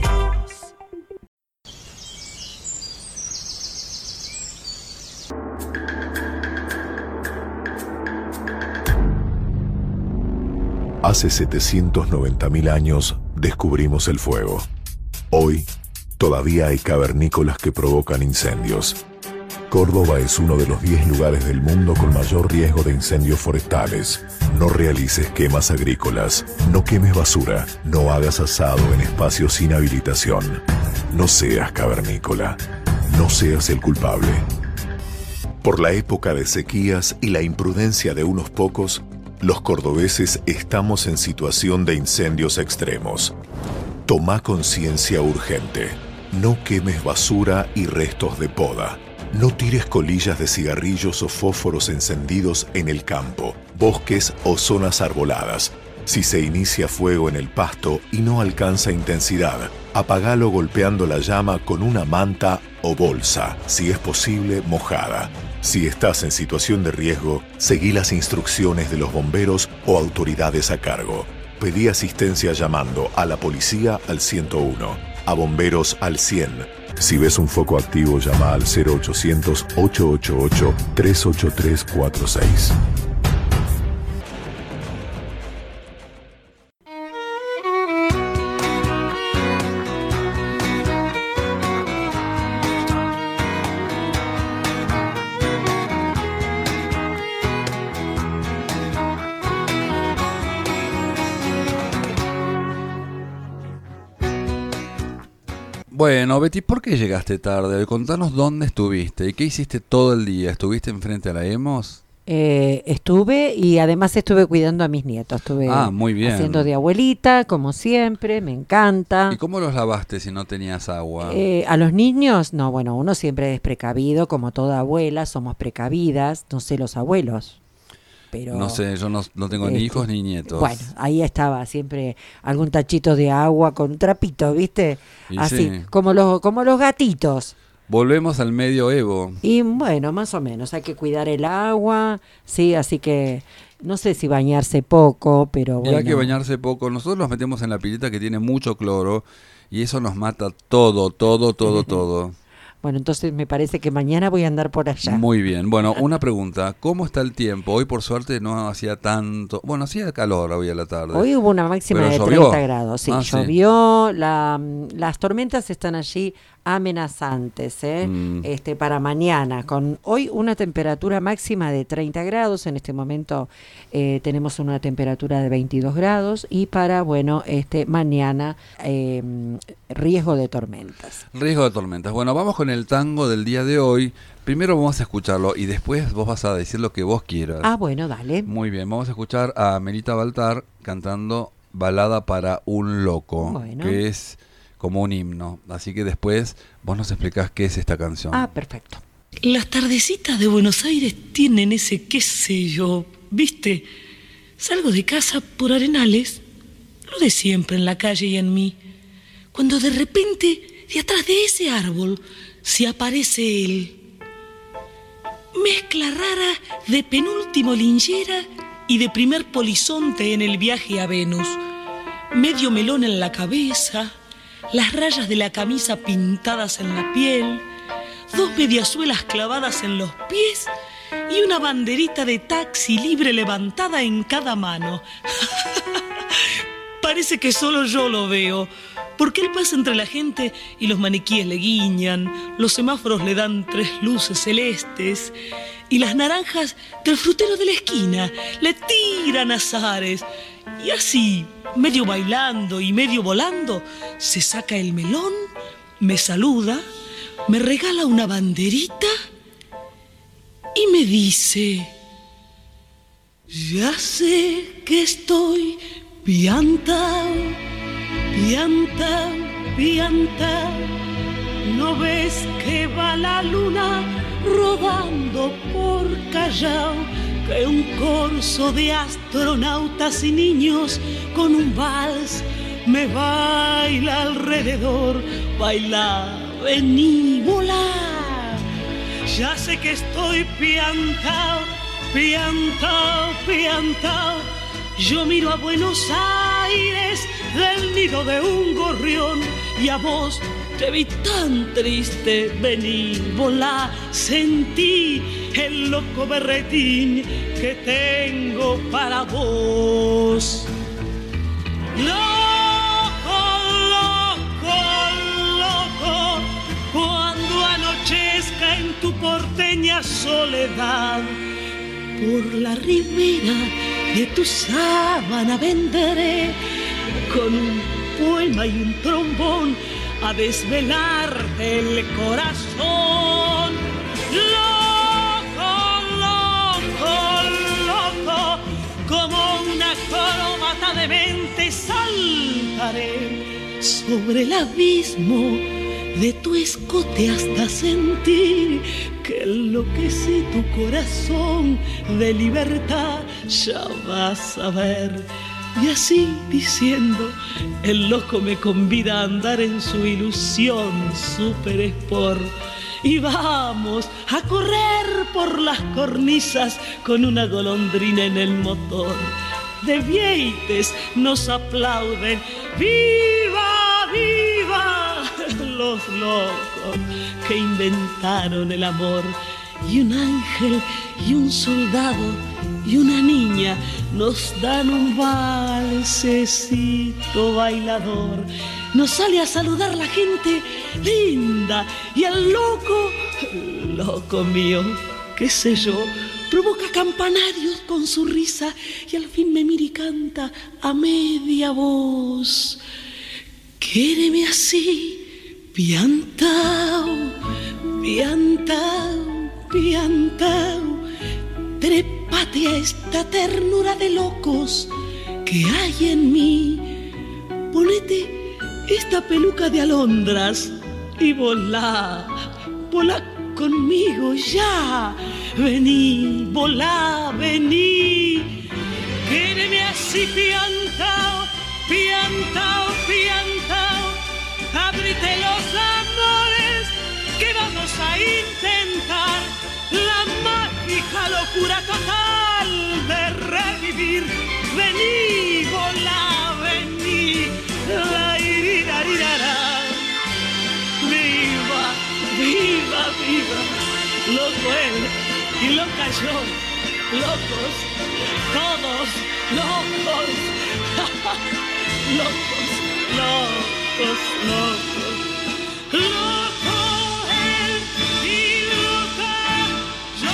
Hace setecientos noventa mil años descubrimos el fuego. Hoy, todavía hay cavernícolas que provocan incendios. Córdoba es uno de los diez lugares del mundo con mayor riesgo de incendios forestales. No realices quemas agrícolas, no quemes basura, no hagas asado en espacios sin habilitación. No seas cavernícola, no seas el culpable. Por la época de sequías y la imprudencia de unos pocos, los cordobeses estamos en situación de incendios extremos. Toma conciencia urgente. No quemes basura y restos de poda. No tires colillas de cigarrillos o fósforos encendidos en el campo, bosques o zonas arboladas. Si se inicia fuego en el pasto y no alcanza intensidad, apagalo golpeando la llama con una manta o bolsa, si es posible mojada. Si estás en situación de riesgo, seguí las instrucciones de los bomberos o autoridades a cargo. Pedí asistencia llamando a la policía al ciento uno, a bomberos al cien. Si ves un foco activo, llama al cero ochocientos, ochocientos ochenta y ocho, tres ocho tres cuatro seis. Bueno, Betty, ¿por qué llegaste tarde? Contanos dónde estuviste y qué hiciste todo el día. ¿Estuviste enfrente a la Emos? Eh, estuve y además estuve cuidando a mis nietos. Estuve ah, muy bien. haciendo de abuelita, como siempre, me encanta. ¿Y cómo los lavaste si no tenías agua? Eh, a los niños, no, bueno, uno siempre es precavido, como toda abuela, somos precavidas, no sé los abuelos. Pero, no sé, yo no, no tengo este, ni hijos ni nietos. Bueno, ahí estaba siempre algún tachito de agua con un trapito, ¿viste? Y así, sí. como los como los gatitos. Volvemos al medioevo. Y bueno, más o menos, hay que cuidar el agua, sí, así que no sé si bañarse poco, pero bueno. Y hay que bañarse poco. Nosotros los metemos en la pileta que tiene mucho cloro y eso nos mata todo, todo, todo, todo. Bueno, entonces me parece que mañana voy a andar por allá. Muy bien. Bueno, una pregunta. ¿Cómo está el tiempo? Hoy, por suerte, no hacía tanto... Bueno, hacía calor hoy a la tarde. Hoy hubo una máxima Pero de llovió. treinta grados. Sí, ah, llovió. Sí. La, las tormentas están allí amenazantes, ¿eh? Mm. Este, para mañana. Con hoy una temperatura máxima de treinta grados. En este momento eh, tenemos una temperatura de veintidós grados. Y para, bueno, este mañana eh, riesgo de tormentas. Riesgo de tormentas. Bueno, vamos con el tango del día de hoy. Primero vamos a escucharlo y después vos vas a decir lo que vos quieras. Ah, bueno, dale. Muy bien, vamos a escuchar a Melita Baltar cantando Balada para un loco, bueno. que es como un himno. Así que después vos nos explicás qué es esta canción. Ah, perfecto. Las tardecitas de Buenos Aires tienen ese qué sé yo, ¿viste? Salgo de casa por Arenales, lo de siempre en la calle y en mí, cuando de repente, de atrás de ese árbol, se aparece él. Mezcla rara de penúltimo linchera y de primer polizonte en el viaje a Venus. Medio melón en la cabeza, las rayas de la camisa pintadas en la piel, dos mediasuelas clavadas en los pies y una banderita de taxi libre levantada en cada mano. Parece que solo yo lo veo, porque él pasa entre la gente y los maniquíes le guiñan, los semáforos le dan tres luces celestes y las naranjas del frutero de la esquina le tiran azares. Y así, medio bailando y medio volando, se saca el melón, me saluda, me regala una banderita y me dice: ya sé que estoy piantao, piantao, piantao. ¿No ves que va la luna rodando por Callao? Que un corso de astronautas y niños con un vals me baila alrededor. Baila, vení, volá. Ya sé que estoy piantao, piantao, piantao. Yo miro a Buenos Aires del nido de un gorrión y a vos te vi tan triste. Vení, volá, sentí el loco berretín que tengo para vos. Loco, loco, loco, cuando anochezca en tu porteña soledad, por la ribera de tu sábana vendré con un poema y un trombón a desvelarte el corazón. Loco, loco, loco, como una corbata de mente saltaré sobre el abismo de tu escote hasta sentir que enloquece tu corazón de libertad. Ya vas a ver Y así diciendo, el loco me convida a andar en su ilusión super sport. Y vamos a correr por las cornisas con una golondrina en el motor. De Vieites nos aplauden, ¡viva, viva! Los locos que inventaron el amor. Y un ángel y un soldado y una niña nos dan un valsecito bailador. Nos sale a saludar la gente linda y al loco, loco mío, qué sé yo, provoca campanarios con su risa y al fin me mira y canta a media voz. Quéreme así, piantao, piantao, piantao, trépate a esta ternura de locos que hay en mí. Ponete esta peluca de alondras y volá, volá conmigo ya. Vení, volá, vení. Quéreme así, piantao, piantao, piantao. Ábrete los amores que vamos a intentar la mágica locura total de revivir. Vení, volá, vení. La iririrará. Viva, viva, viva. Loco él y loca yo. Locos, todos locos. Locos, locos, locos. Loco él y loca yo.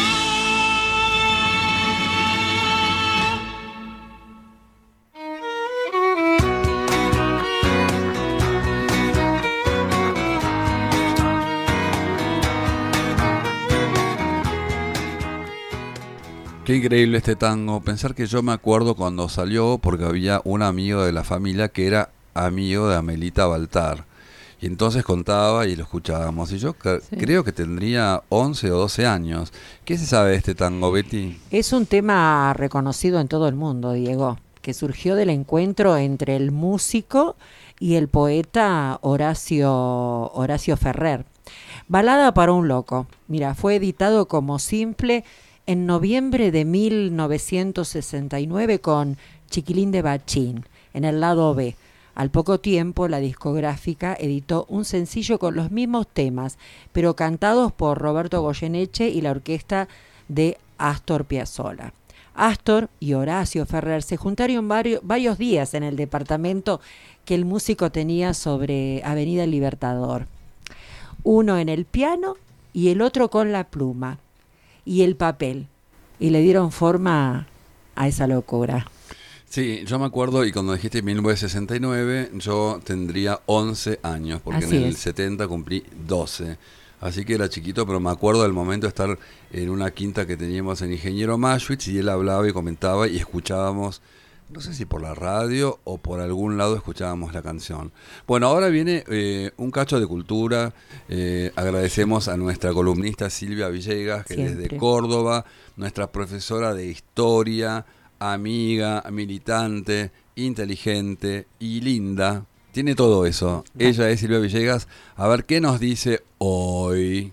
Qué increíble este tango. Pensar que yo me acuerdo cuando salió porque había un amigo de la familia que era amigo de Amelita Baltar. Y entonces contaba y lo escuchábamos. Y yo c- Sí. creo que tendría once o doce años. ¿Qué se sabe de este tango, Betty? Es un tema reconocido en todo el mundo, Diego, que surgió del encuentro entre el músico y el poeta Horacio, Horacio Ferrer. Balada para un loco. Mira, fue editado como simple en noviembre de mil novecientos sesenta y nueve con Chiquilín de Bachín, en el lado B. Al poco tiempo, la discográfica editó un sencillo con los mismos temas, pero cantados por Roberto Goyeneche y la orquesta de Astor Piazzolla. Astor y Horacio Ferrer se juntaron varios, varios días en el departamento que el músico tenía sobre Avenida Libertador. Uno en el piano y el otro con la pluma y el papel. Y le dieron forma a esa locura. Sí, yo me acuerdo, y cuando dijiste mil novecientos sesenta y nueve, yo tendría once años, porque Así en el es. setenta cumplí doce. Así que era chiquito, pero me acuerdo del momento de estar en una quinta que teníamos en Ingeniero Maschwitz, y él hablaba y comentaba, y escuchábamos, no sé si por la radio o por algún lado escuchábamos la canción. Bueno, ahora viene eh, un cacho de cultura. Eh, agradecemos a nuestra columnista Silvia Villegas, que Siempre. desde Córdoba, nuestra profesora de historia, amiga, militante, inteligente y linda. Tiene todo eso. Ella es Silvia Villegas. A ver qué nos dice hoy.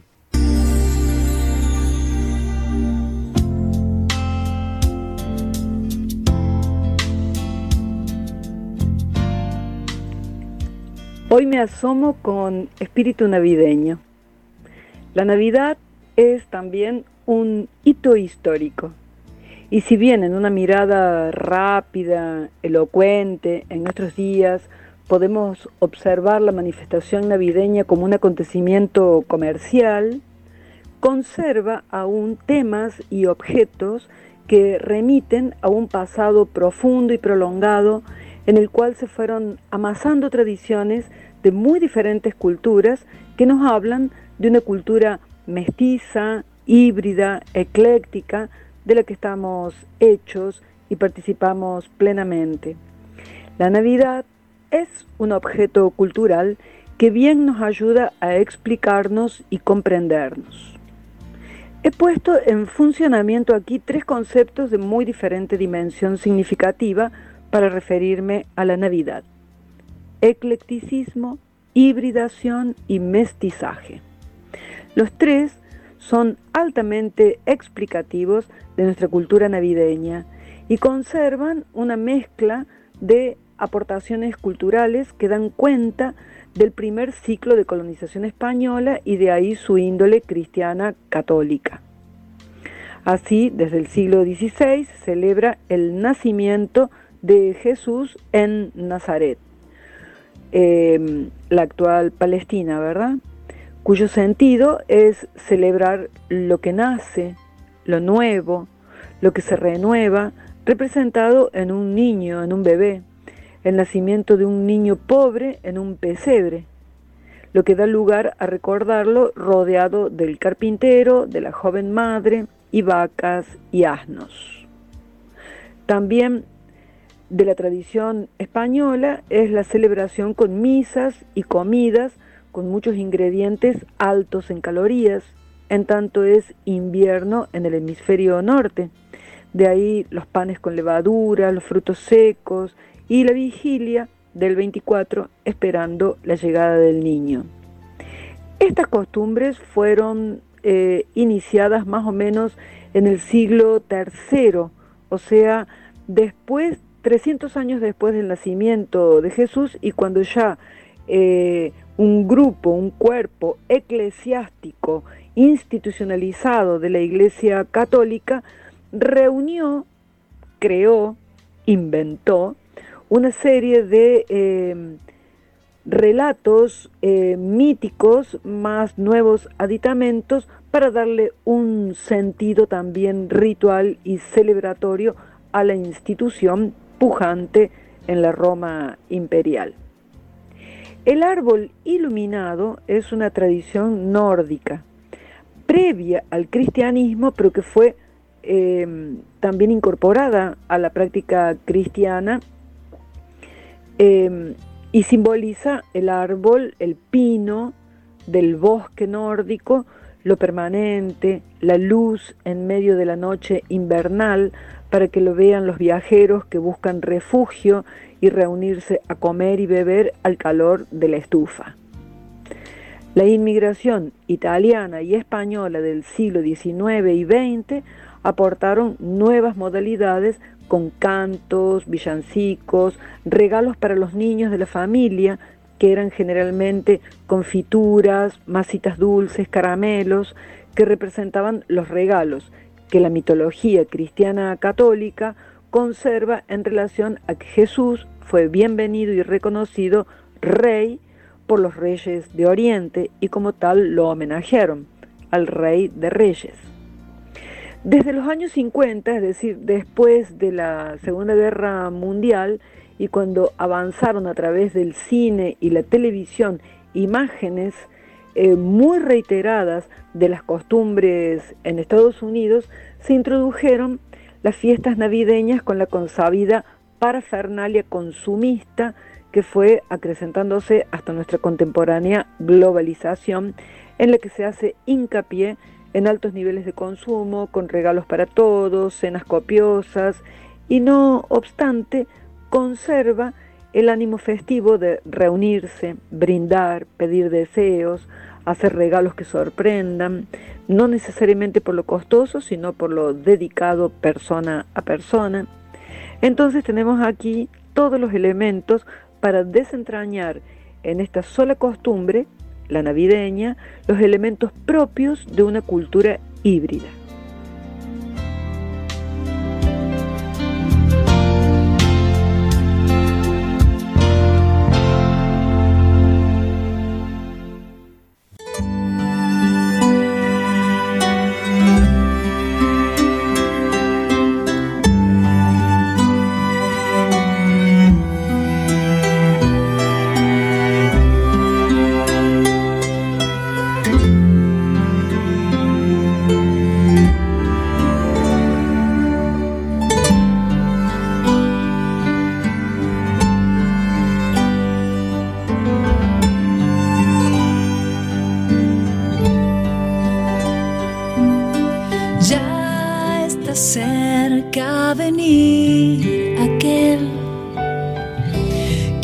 Hoy me asomo con espíritu navideño. La Navidad es también un hito histórico. Y si bien en una mirada rápida, elocuente, en nuestros días podemos observar la manifestación navideña como un acontecimiento comercial, conserva aún temas y objetos que remiten a un pasado profundo y prolongado en el cual se fueron amasando tradiciones de muy diferentes culturas que nos hablan de una cultura mestiza, híbrida, ecléctica, de la que estamos hechos y participamos plenamente. La Navidad es un objeto cultural que bien nos ayuda a explicarnos y comprendernos. He puesto en funcionamiento aquí tres conceptos de muy diferente dimensión significativa para referirme a la Navidad: eclecticismo, hibridación y mestizaje. Los tres son altamente explicativos de nuestra cultura navideña y conservan una mezcla de aportaciones culturales que dan cuenta del primer ciclo de colonización española y de ahí su índole cristiana católica. Así, desde el siglo dieciséis se celebra el nacimiento de Jesús en Nazaret, eh, la actual Palestina, ¿verdad?, cuyo sentido es celebrar lo que nace, lo nuevo, lo que se renueva, representado en un niño, en un bebé, el nacimiento de un niño pobre en un pesebre, lo que da lugar a recordarlo rodeado del carpintero, de la joven madre y vacas y asnos. También de la tradición española es la celebración con misas y comidas con muchos ingredientes altos en calorías, en tanto es invierno en el hemisferio norte. De ahí los panes con levadura, los frutos secos y la vigilia del veinticuatro esperando la llegada del niño. Estas costumbres fueron eh, iniciadas más o menos en el siglo tercero, o sea, después, trescientos años después del nacimiento de Jesús, y cuando ya eh, un grupo, un cuerpo eclesiástico institucionalizado de la Iglesia Católica reunió, creó, inventó una serie de eh, relatos eh, míticos más nuevos aditamentos para darle un sentido también ritual y celebratorio a la institución pujante en la Roma imperial. El árbol iluminado es una tradición nórdica, previa al cristianismo, pero que fue eh, también incorporada a la práctica cristiana, eh, y simboliza el árbol, el pino del bosque nórdico, lo permanente, la luz en medio de la noche invernal, para que lo vean los viajeros que buscan refugio y reunirse a comer y beber al calor de la estufa. La inmigración italiana y española del siglo diecinueve y veinte aportaron nuevas modalidades con cantos, villancicos, regalos para los niños de la familia, que eran generalmente confituras, masitas dulces, caramelos, que representaban los regalos que la mitología cristiana católica conserva en relación a que Jesús fue bienvenido y reconocido rey por los reyes de Oriente y como tal lo homenajearon, al rey de reyes. Desde los años cincuenta, es decir, después de la Segunda Guerra Mundial, y cuando avanzaron a través del cine y la televisión imágenes eh, muy reiteradas de las costumbres en Estados Unidos, se introdujeron las fiestas navideñas con la consabida parafernalia consumista que fue acrecentándose hasta nuestra contemporánea globalización, en la que se hace hincapié en altos niveles de consumo, con regalos para todos, cenas copiosas, y no obstante conserva el ánimo festivo de reunirse, brindar, pedir deseos, hacer regalos que sorprendan, no necesariamente por lo costoso, sino por lo dedicado persona a persona. Entonces tenemos aquí todos los elementos para desentrañar en esta sola costumbre, la navideña, los elementos propios de una cultura híbrida.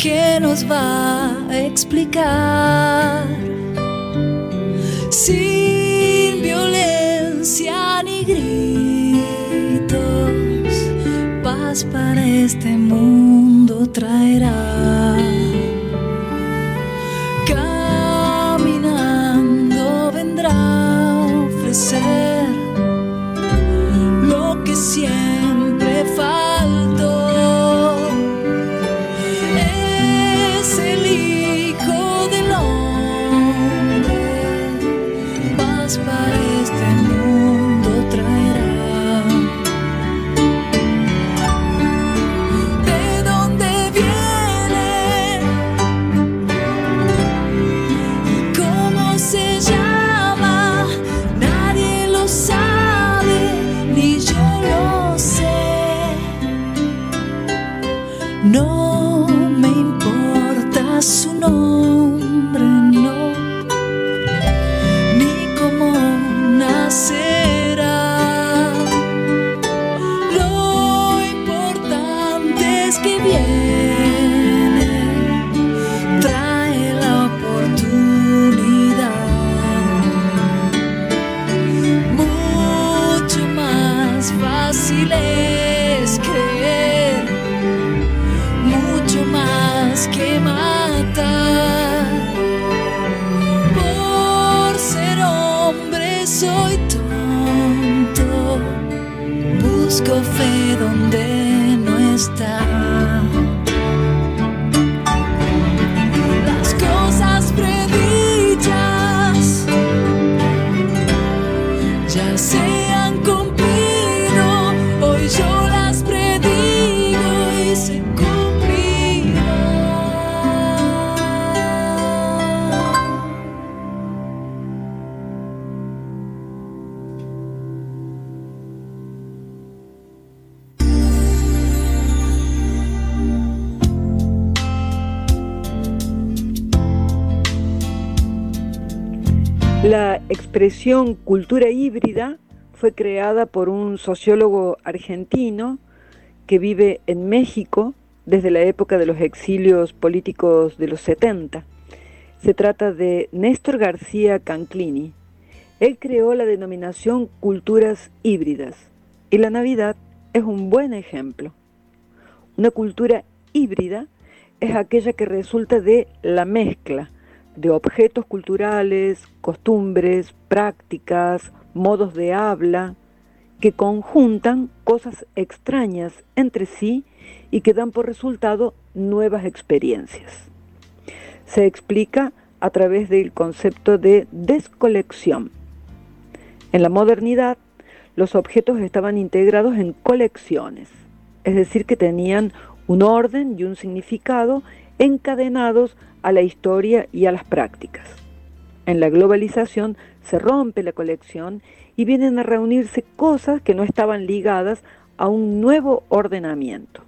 que nos va a explicar. Sin violencia ni gritos, paz para este mundo traerá. Caminando vendrá a ofrecer lo que siempre faltó. Es el Hijo del Hombre, paz para este mundo traerá. ¿De dónde viene? ¿Y cómo se llama? Nadie lo sabe, ni yo lo sé. No me importa su nombre, no, ni cómo nacerá. Lo importante es que viene, trae la oportunidad. Mucho más fácil es creer, mucho más que matar. Por ser hombre soy tonto, busco fe donde no está. Las cosas predichas ya se han cumplido, hoy yo las predigo y se La expresión cultura híbrida fue creada por un sociólogo argentino que vive en México desde la época de los exilios políticos de los setenta. Se trata de Néstor García Canclini. Él creó la denominación culturas híbridas y la Navidad es un buen ejemplo. Una cultura híbrida es aquella que resulta de la mezcla de objetos culturales, costumbres, prácticas, modos de habla, que conjuntan cosas extrañas entre sí y que dan por resultado nuevas experiencias. Se explica a través del concepto de descolección. En la modernidad, los objetos estaban integrados en colecciones, es decir, que tenían un orden y un significado encadenados a la historia y a las prácticas. En la globalización se rompe la colección y vienen a reunirse cosas que no estaban ligadas a un nuevo ordenamiento.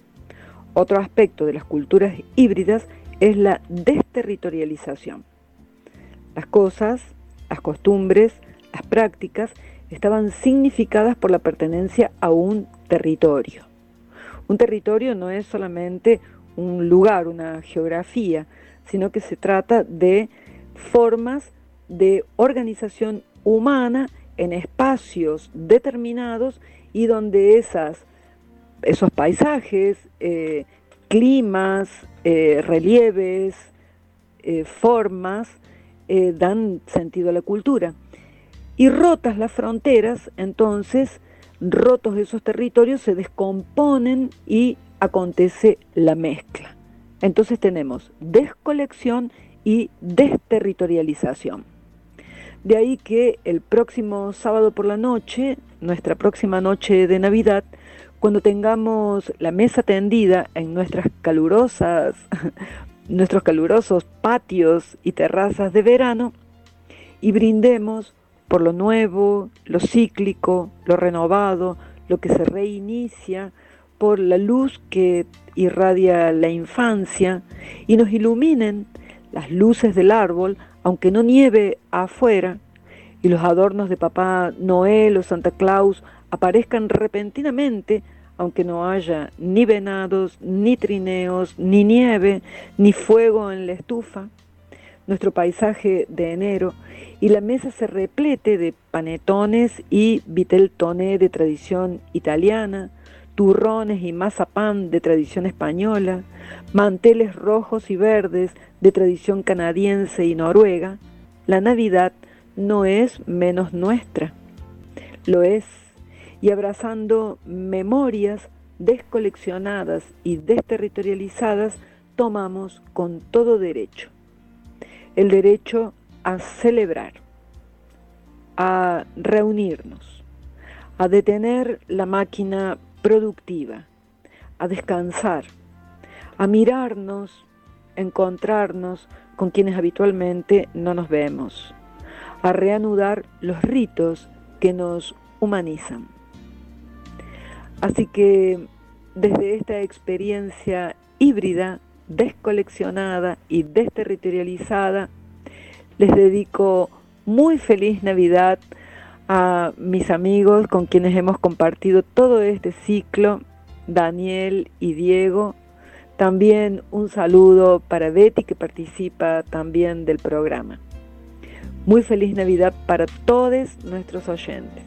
Otro aspecto de las culturas híbridas es la desterritorialización. Las cosas, las costumbres, las prácticas estaban significadas por la pertenencia a un territorio. Un territorio no es solamente un lugar, una geografía, sino que se trata de formas de organización humana en espacios determinados y donde esas, esos paisajes, eh, climas, eh, relieves, eh, formas, eh, dan sentido a la cultura. Y rotas las fronteras, entonces, rotos esos territorios, se descomponen y acontece la mezcla. Entonces tenemos descolección y desterritorialización. De ahí que el próximo sábado por la noche, nuestra próxima noche de Navidad, cuando tengamos la mesa tendida en nuestras calurosas, nuestros calurosos patios y terrazas de verano, y brindemos por lo nuevo, lo cíclico, lo renovado, lo que se reinicia, por la luz que irradia la infancia, y nos iluminen las luces del árbol, aunque no nieve afuera, y los adornos de Papá Noel o Santa Claus aparezcan repentinamente, aunque no haya ni venados, ni trineos, ni nieve, ni fuego en la estufa, nuestro paisaje de enero, y la mesa se replete de panetones y vitel toné de tradición italiana, turrones y mazapán de tradición española, manteles rojos y verdes de tradición canadiense y noruega, la Navidad no es menos nuestra. Lo es, y abrazando memorias descoleccionadas y desterritorializadas, tomamos con todo derecho. El derecho a celebrar, a reunirnos, a detener la máquina productiva, a descansar, a mirarnos, encontrarnos con quienes habitualmente no nos vemos, a reanudar los ritos que nos humanizan. Así que desde esta experiencia híbrida, descoleccionada y desterritorializada, les dedico muy feliz Navidad a mis amigos con quienes hemos compartido todo este ciclo, Daniel y Diego. También un saludo para Betty, que participa también del programa. Muy feliz Navidad para todos nuestros oyentes.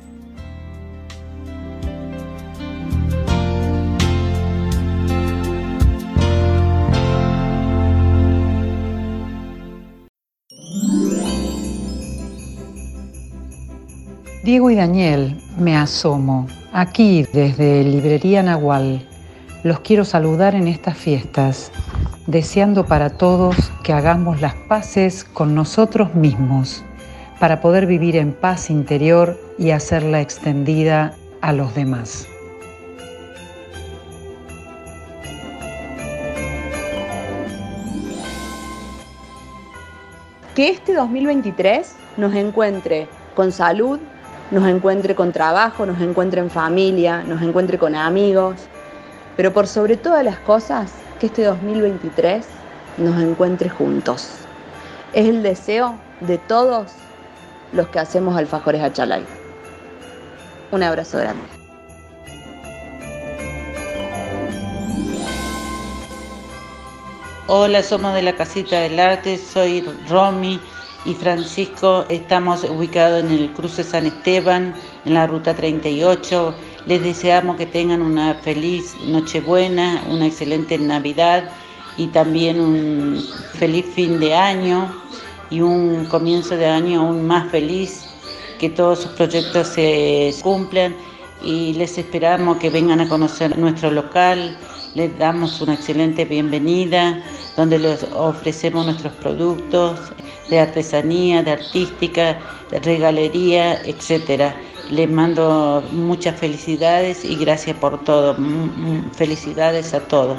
Diego y Daniel, me asomo, aquí desde Librería Nahual. Los quiero saludar en estas fiestas, deseando para todos que hagamos las paces con nosotros mismos, para poder vivir en paz interior y hacerla extendida a los demás. Que este dos mil veintitrés nos encuentre con salud, nos encuentre con trabajo, nos encuentre en familia, nos encuentre con amigos, pero por sobre todas las cosas, que este dos mil veintitrés nos encuentre juntos. Es el deseo de todos los que hacemos Alfajores Achalay. Un abrazo grande. Hola, somos de la Casita del Arte, soy Romy y Francisco, estamos ubicados en el cruce San Esteban, en la ruta treinta y ocho. Les deseamos que tengan una feliz Nochebuena, una excelente Navidad y también un feliz fin de año y un comienzo de año aún más feliz, que todos sus proyectos se cumplan y les esperamos que vengan a conocer nuestro local. Les damos una excelente bienvenida donde les ofrecemos nuestros productos de artesanía, de artística, de regalería, etcétera. Les mando muchas felicidades y gracias por todo. Felicidades a todos.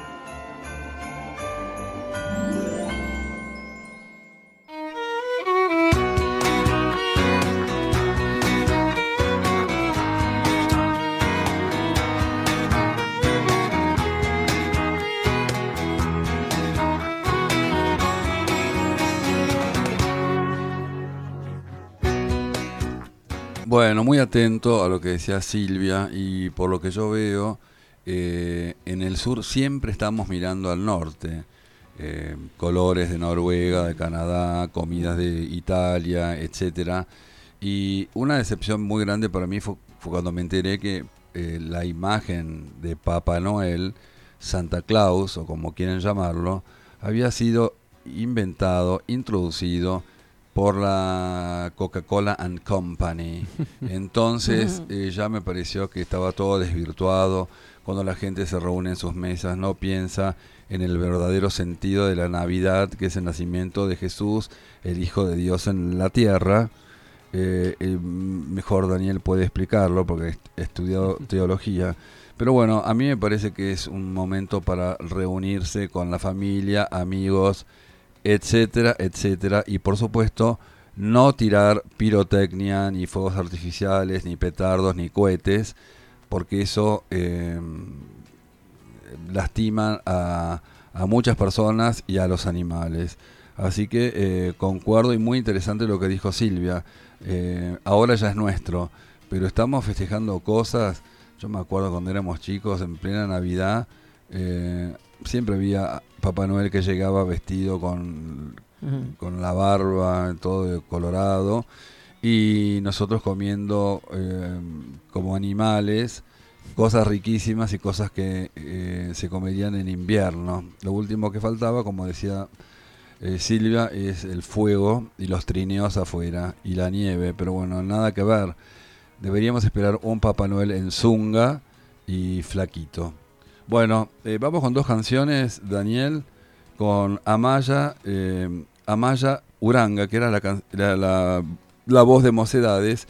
Bueno, muy atento a lo que decía Silvia, y por lo que yo veo, eh, en el sur siempre estamos mirando al norte. Eh, colores de Noruega, de Canadá, comidas de Italia, etcétera. Y una decepción muy grande para mí fue, fue cuando me enteré que eh, la imagen de Papá Noel, Santa Claus, o como quieren llamarlo, había sido inventado, introducido por la Coca-Cola and Company. Entonces eh, ya me pareció que estaba todo desvirtuado. Cuando la gente se reúne en sus mesas, no piensa en el verdadero sentido de la Navidad, que es el nacimiento de Jesús, el Hijo de Dios en la tierra. Eh, eh, mejor Daniel puede explicarlo porque he estudiado teología. Pero bueno, a mí me parece que es un momento para reunirse con la familia, amigos, etcétera, etcétera, y por supuesto no tirar pirotecnia, ni fuegos artificiales, ni petardos, ni cohetes, porque eso eh, lastima a, a muchas personas y a los animales. Así que eh, concuerdo, y muy interesante lo que dijo Silvia. Eh, ahora ya es nuestro, pero estamos festejando cosas Yo me acuerdo cuando éramos chicos, en plena Navidad, eh, siempre había Papá Noel que llegaba vestido con, uh-huh. con la barba, todo de colorado, y nosotros comiendo eh, como animales cosas riquísimas y cosas que eh, se comerían en invierno. Lo último que faltaba, como decía eh, Silvia, es el fuego y los trineos afuera y la nieve, pero bueno, nada que ver. Deberíamos esperar un Papá Noel en zunga y flaquito. Bueno, eh, vamos con dos canciones, Daniel, con Amaya, eh, Amaya Uranga, que era la, can- la, la, la voz de Mocedades,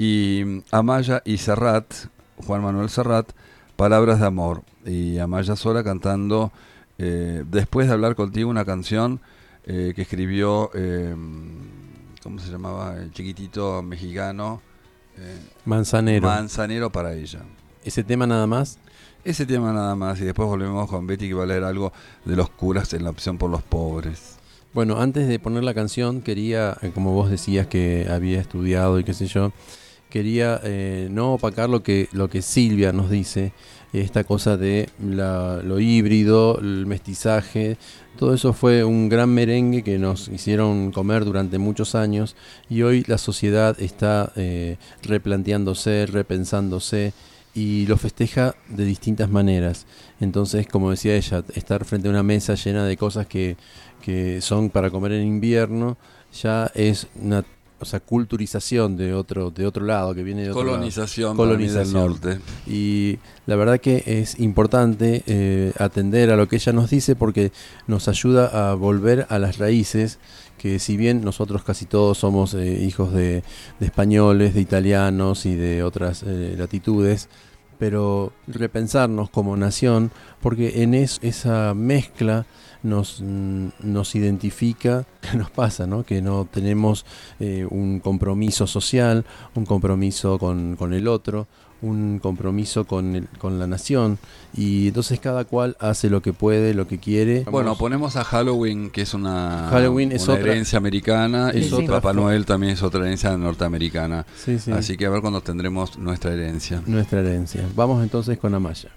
y Amaya y Serrat, Juan Manuel Serrat, Palabras de Amor, y Amaya sola cantando eh, Después de hablar contigo, una canción eh, que escribió, eh, ¿cómo se llamaba? El chiquitito mexicano. Eh, Manzanero. Manzanero para ella. ¿Ese tema nada más? Ese tema nada más, y después volvemos con Betty, que va a leer algo de los curas en la opción por los pobres. Bueno, antes de poner la canción, quería, eh, como vos decías que había estudiado y qué sé yo, quería eh, no opacar lo que, lo que Silvia nos dice, esta cosa de la, lo híbrido, el mestizaje. Todo eso fue un gran merengue que nos hicieron comer durante muchos años, y hoy la sociedad está eh, replanteándose, repensándose, y lo festeja de distintas maneras. Entonces, como decía ella, estar frente a una mesa llena de cosas que, que son para comer en invierno ya es una, o sea, culturización de otro de otro lado, que viene de otro colonización, lado. Colonización del norte. Y la verdad que es importante eh, atender a lo que ella nos dice, porque nos ayuda a volver a las raíces, que si bien nosotros casi todos somos eh, hijos de, de españoles, de italianos y de otras eh, latitudes, pero repensarnos como nación, porque en es, esa mezcla nos, nos identifica, ¿qué nos pasa? ¿No? Que no tenemos eh, un compromiso social, un compromiso con, con el otro, un compromiso con, el, con la nación, y entonces cada cual hace lo que puede, lo que quiere. Bueno, Vamos. ponemos a Halloween, que es una, Halloween es una otra, herencia americana, es y otra Papá forma. Noel también es otra herencia norteamericana. Sí, sí. Así que a ver cuando tendremos nuestra herencia. Nuestra herencia. Vamos entonces con Amaya.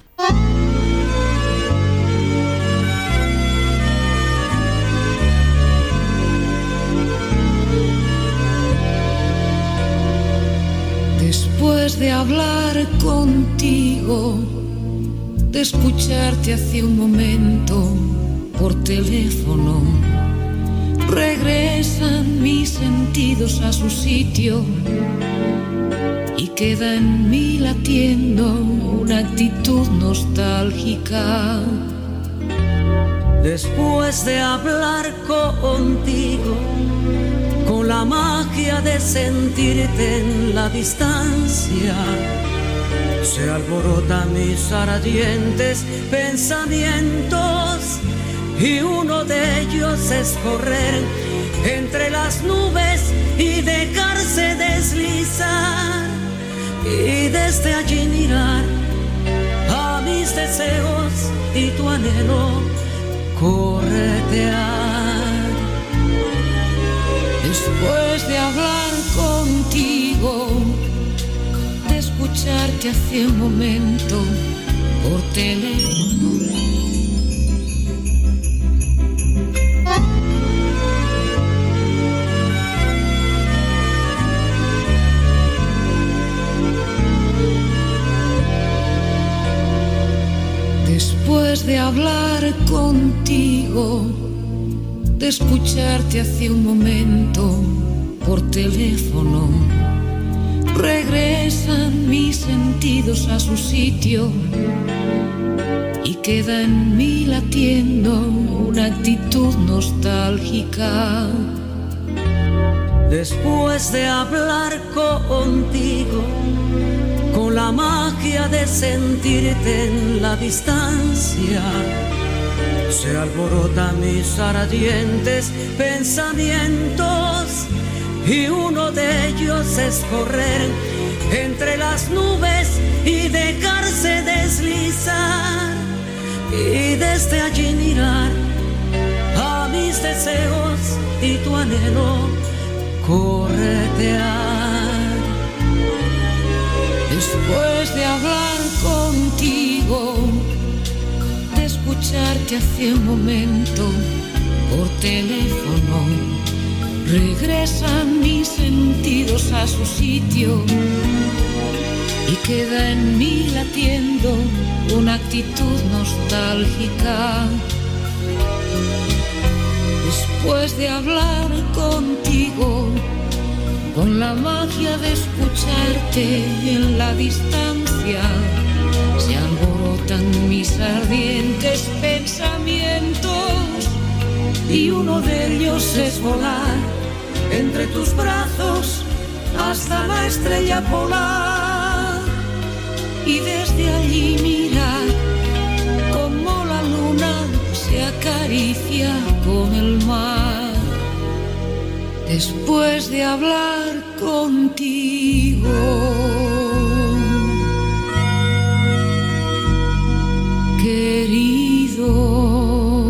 Después de hablar contigo, de escucharte hace un momento por teléfono, regresan mis sentidos a su sitio y queda en mí latiendo una actitud nostálgica. Después de hablar contigo, con la magia de sentirte en la distancia, se alborotan mis ardientes pensamientos, y uno de ellos es correr entre las nubes y dejarse deslizar, y desde allí mirar a mis deseos y tu anhelo corretear. Después de hablar contigo, de escucharte hace un momento por teléfono, después de hablar contigo, de escucharte hace un momento por teléfono, regresan mis sentidos a su sitio y queda en mí latiendo una actitud nostálgica. Después de hablar contigo, con la magia de sentirte en la distancia, se alborotan mis ardientes pensamientos, y uno de ellos es correr entre las nubes y dejarse deslizar, y desde allí mirar a mis deseos y tu anhelo corretear. Después de hablar con escucharte hace un momento por teléfono. Regresan mis sentidos a su sitio y queda en mí latiendo una actitud nostálgica. Después de hablar contigo, con la magia de escucharte en la distancia, se alborotan mis ardientes pensamientos y uno de ellos es volar entre tus brazos hasta la estrella polar y desde allí mirar cómo la luna se acaricia con el mar. Después de hablar contigo, querido.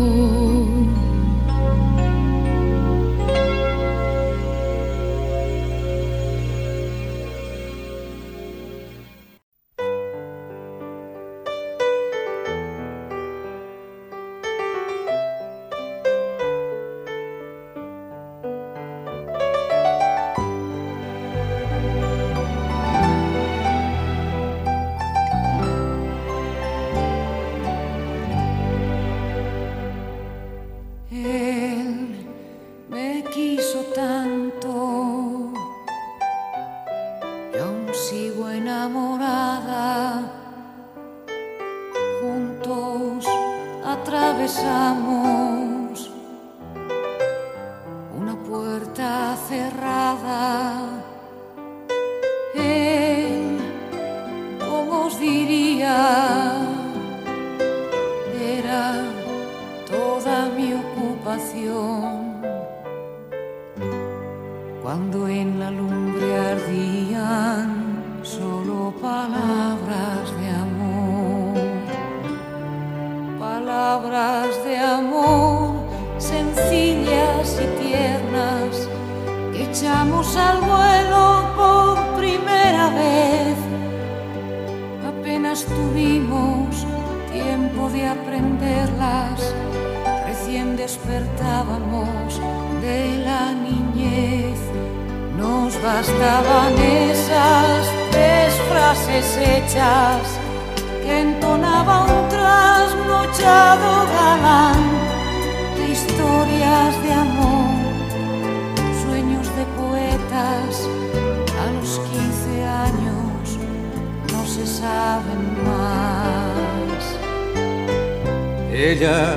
Ella,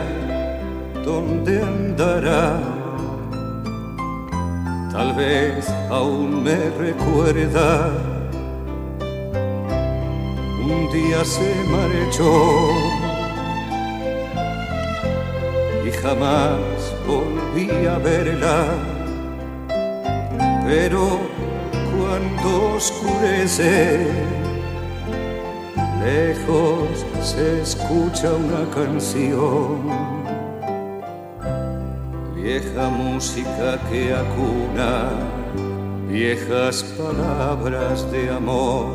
¿dónde andará? Tal vez aún me recuerda. Un día se marchó y jamás volví a verla. Pero cuando oscurece, lejos se escucha una canción, vieja música que acuna viejas palabras de amor,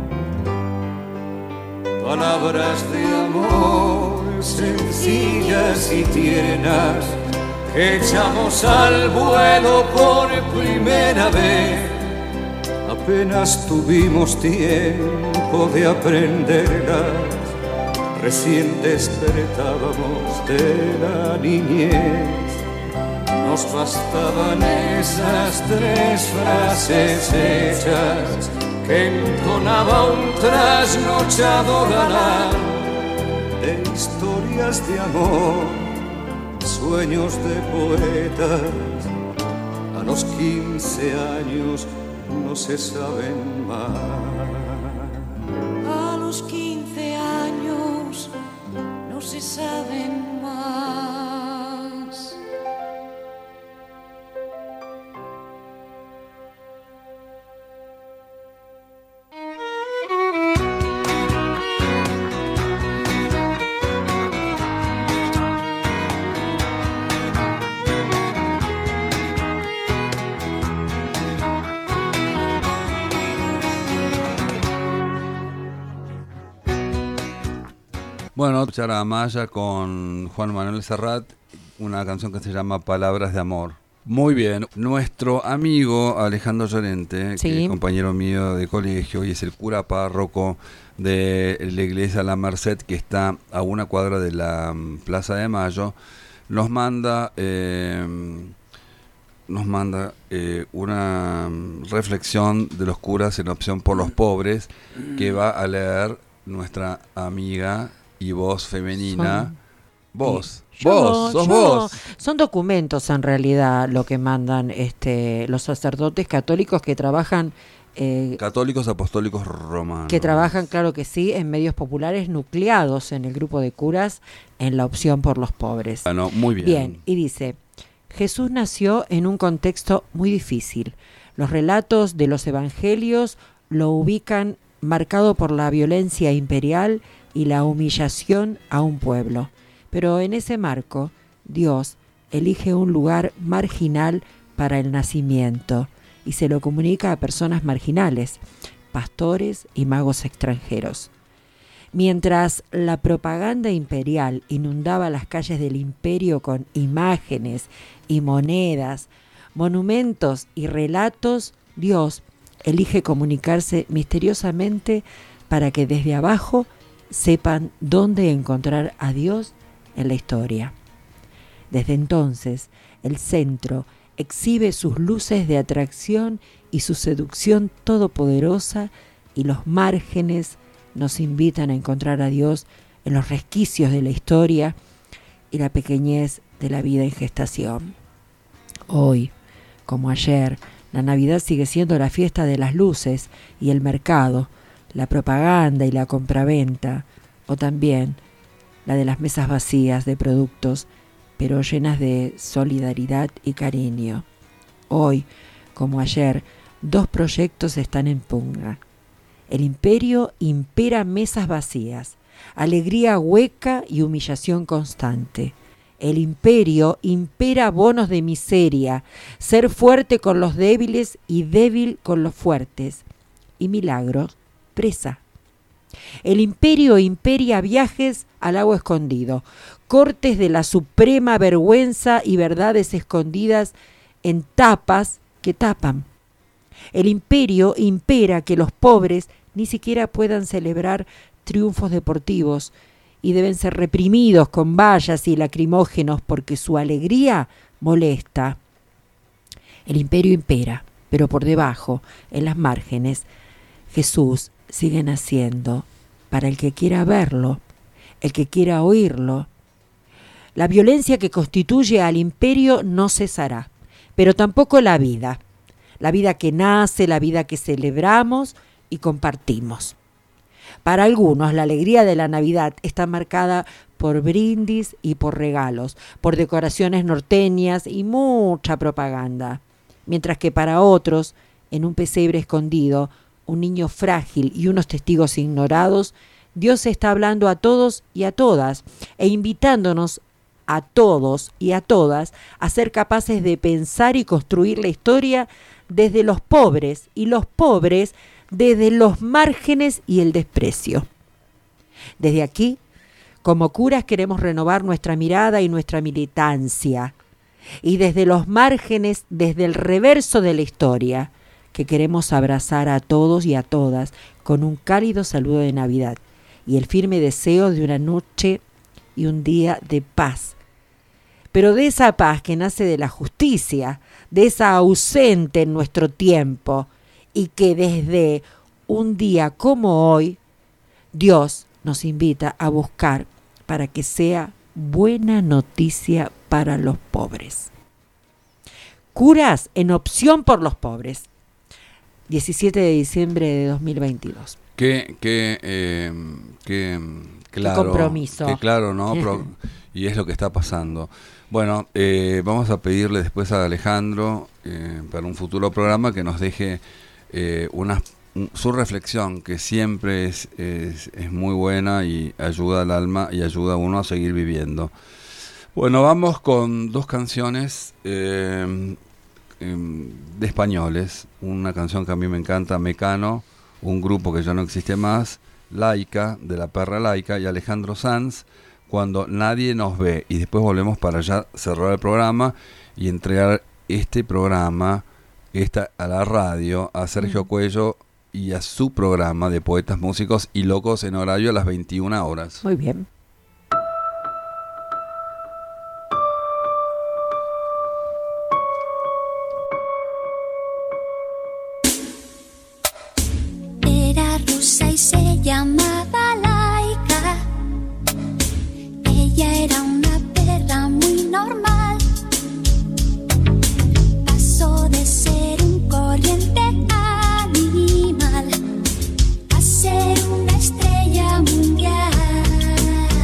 palabras de amor sencillas y tiernas que echamos al vuelo por primera vez. Apenas tuvimos tiempo de aprenderlas, recién despertábamos de la niñez. Nos bastaban esas tres frases hechas que entonaba un trasnochado galán de historias de amor, sueños de poetas. A los quince años no se saben más. A los quince años no se saben más. Bueno, escuchar a Amaya con Juan Manuel Serrat, una canción que se llama Palabras de Amor. Muy bien, nuestro amigo Alejandro Llorente, Sí. que es compañero mío de colegio y es el cura párroco de la iglesia La Merced, que está a una cuadra de la um, Plaza de Mayo, nos manda eh, nos manda eh, una um, reflexión de los curas en opción por los pobres, que va a leer nuestra amiga y voz femenina. Son- Vos, Yo, vos, sos yo- vos. Son documentos en realidad lo que mandan este, los sacerdotes católicos que trabajan, eh, Católicos Apostólicos Romanos. que trabajan, claro que sí, en medios populares nucleados en el grupo de curas en la opción por los pobres. Bueno, muy bien. Bien, y dice, Jesús nació en un contexto muy difícil. Los relatos de los evangelios lo ubican marcado por la violencia imperial y la humillación a un pueblo. Pero en ese marco, Dios elige un lugar marginal para el nacimiento y se lo comunica a personas marginales, pastores y magos extranjeros. Mientras la propaganda imperial inundaba las calles del imperio con imágenes y monedas, monumentos y relatos, Dios elige comunicarse misteriosamente para que desde abajo sepan dónde encontrar a Dios en la historia. Desde entonces, el centro exhibe sus luces de atracción y su seducción todopoderosa, y los márgenes nos invitan a encontrar a Dios en los resquicios de la historia y la pequeñez de la vida en gestación. Hoy, como ayer, la Navidad sigue siendo la fiesta de las luces y el mercado, la propaganda y la compraventa, o también la de las mesas vacías de productos, pero llenas de solidaridad y cariño. Hoy, como ayer, dos proyectos están en pugna. El imperio impera mesas vacías, alegría hueca y humillación constante. El imperio impera bonos de miseria, ser fuerte con los débiles y débil con los fuertes. Y Milagros, presa. El imperio imperia viajes al lago escondido, cortes de la suprema vergüenza y verdades escondidas en tapas que tapan. El imperio impera que los pobres ni siquiera puedan celebrar triunfos deportivos y deben ser reprimidos con vallas y lacrimógenos porque su alegría molesta. El imperio impera, pero por debajo, en las márgenes, Jesús sigue naciendo para el que quiera verlo, el que quiera oírlo. La violencia que constituye al imperio no cesará, pero tampoco la vida, la vida que nace, la vida que celebramos y compartimos. Para algunos, la alegría de la Navidad está marcada por brindis y por regalos, por decoraciones norteñas y mucha propaganda, mientras que para otros, en un pesebre escondido, un niño frágil y unos testigos ignorados, Dios está hablando a todos y a todas e invitándonos a todos y a todas a ser capaces de pensar y construir la historia desde los pobres y los pobres desde los márgenes y el desprecio. Desde aquí, como curas, queremos renovar nuestra mirada y nuestra militancia, y desde los márgenes, desde el reverso de la historia, que queremos abrazar a todos y a todas con un cálido saludo de Navidad y el firme deseo de una noche y un día de paz. Pero de esa paz que nace de la justicia, de esa ausente en nuestro tiempo, y que desde un día como hoy, Dios nos invita a buscar para que sea buena noticia para los pobres. Curas en opción por los pobres. diecisiete de diciembre de dos mil veintidós. Qué, qué, eh, qué claro. Qué compromiso. Qué claro, ¿no? Pro, y es lo que está pasando. Bueno, eh, vamos a pedirle después a Alejandro, eh, para un futuro programa, que nos deje eh, una, un, su reflexión, que siempre es, es, es muy buena y ayuda al alma y ayuda a uno a seguir viviendo. Bueno, vamos con dos canciones eh, eh, de españoles. Una canción que a mí me encanta, Mecano, un grupo que ya no existe más, Laika, de la perra Laika, y Alejandro Sanz, Cuando nadie nos ve. Y después volvemos para ya cerrar el programa y entregar este programa esta, a la radio, a Sergio mm. Cuello y a su programa de Poetas, Músicos y Locos en horario a las veintiuna horas. Muy bien. Era rusa y se llamaba Laika. Ella era una perra muy normal. Pasó de ser un corriente animal a ser una estrella mundial.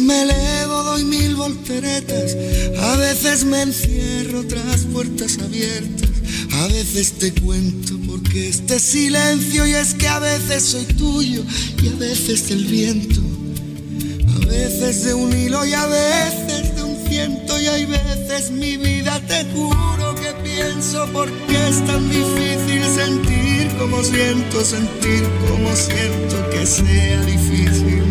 me elevo, doy mil volteretas, a veces me encierro tras puertas abiertas, a veces te cuento porque este silencio, y es que a veces soy tuyo y a veces del viento, a veces de un hilo y a veces de un ciento, y hay veces mi vida te juro que pienso porque es tan difícil sentir como siento, sentir como siento que sea difícil.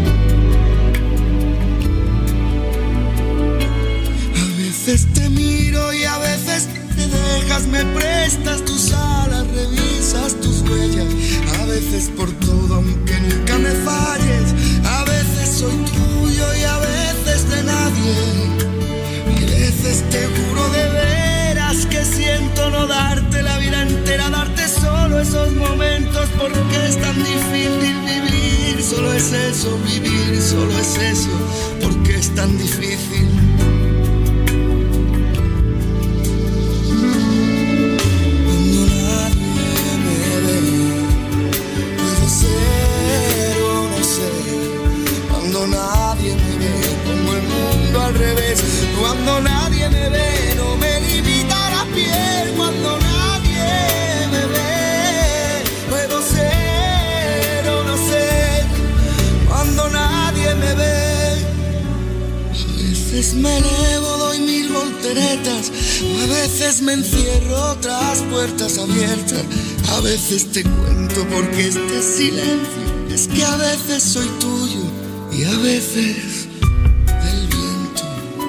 A veces te miro y a veces te dejas, me prestas tus alas, revisas tus huellas, a veces por todo aunque nunca me falles, a veces soy tuyo y a veces de nadie, y a veces te juro de veras que siento no darte la vida entera, darte solo esos momentos porque es tan difícil vivir, solo es eso, vivir, solo es eso, porque es tan difícil. Nadie me ve, pongo el mundo al revés. Cuando nadie me ve, no me limita la piel. Cuando nadie me ve, puedo ser o no ser. Cuando nadie me ve, a veces me elevo, doy mil volteretas, a veces me encierro tras puertas abiertas, a veces te cuento porque este silencio es que a veces soy tuyo y a veces del viento.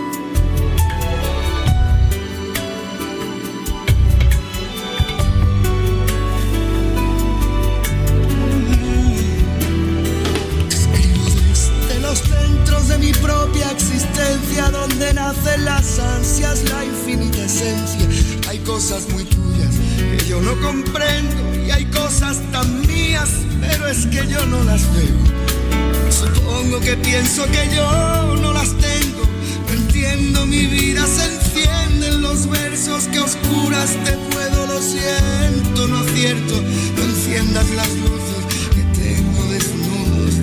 Escribo desde los centros de mi propia existencia, donde nacen las ansias, la infinita esencia. Hay cosas muy tuyas que yo no comprendo y hay cosas tan mías, pero es que yo no las veo. Supongo que pienso que yo no las tengo, no entiendo, mi vida se enciende en los versos que a oscuras te puedo, lo siento, no acierto, no enciendas las luces que tengo desnudos,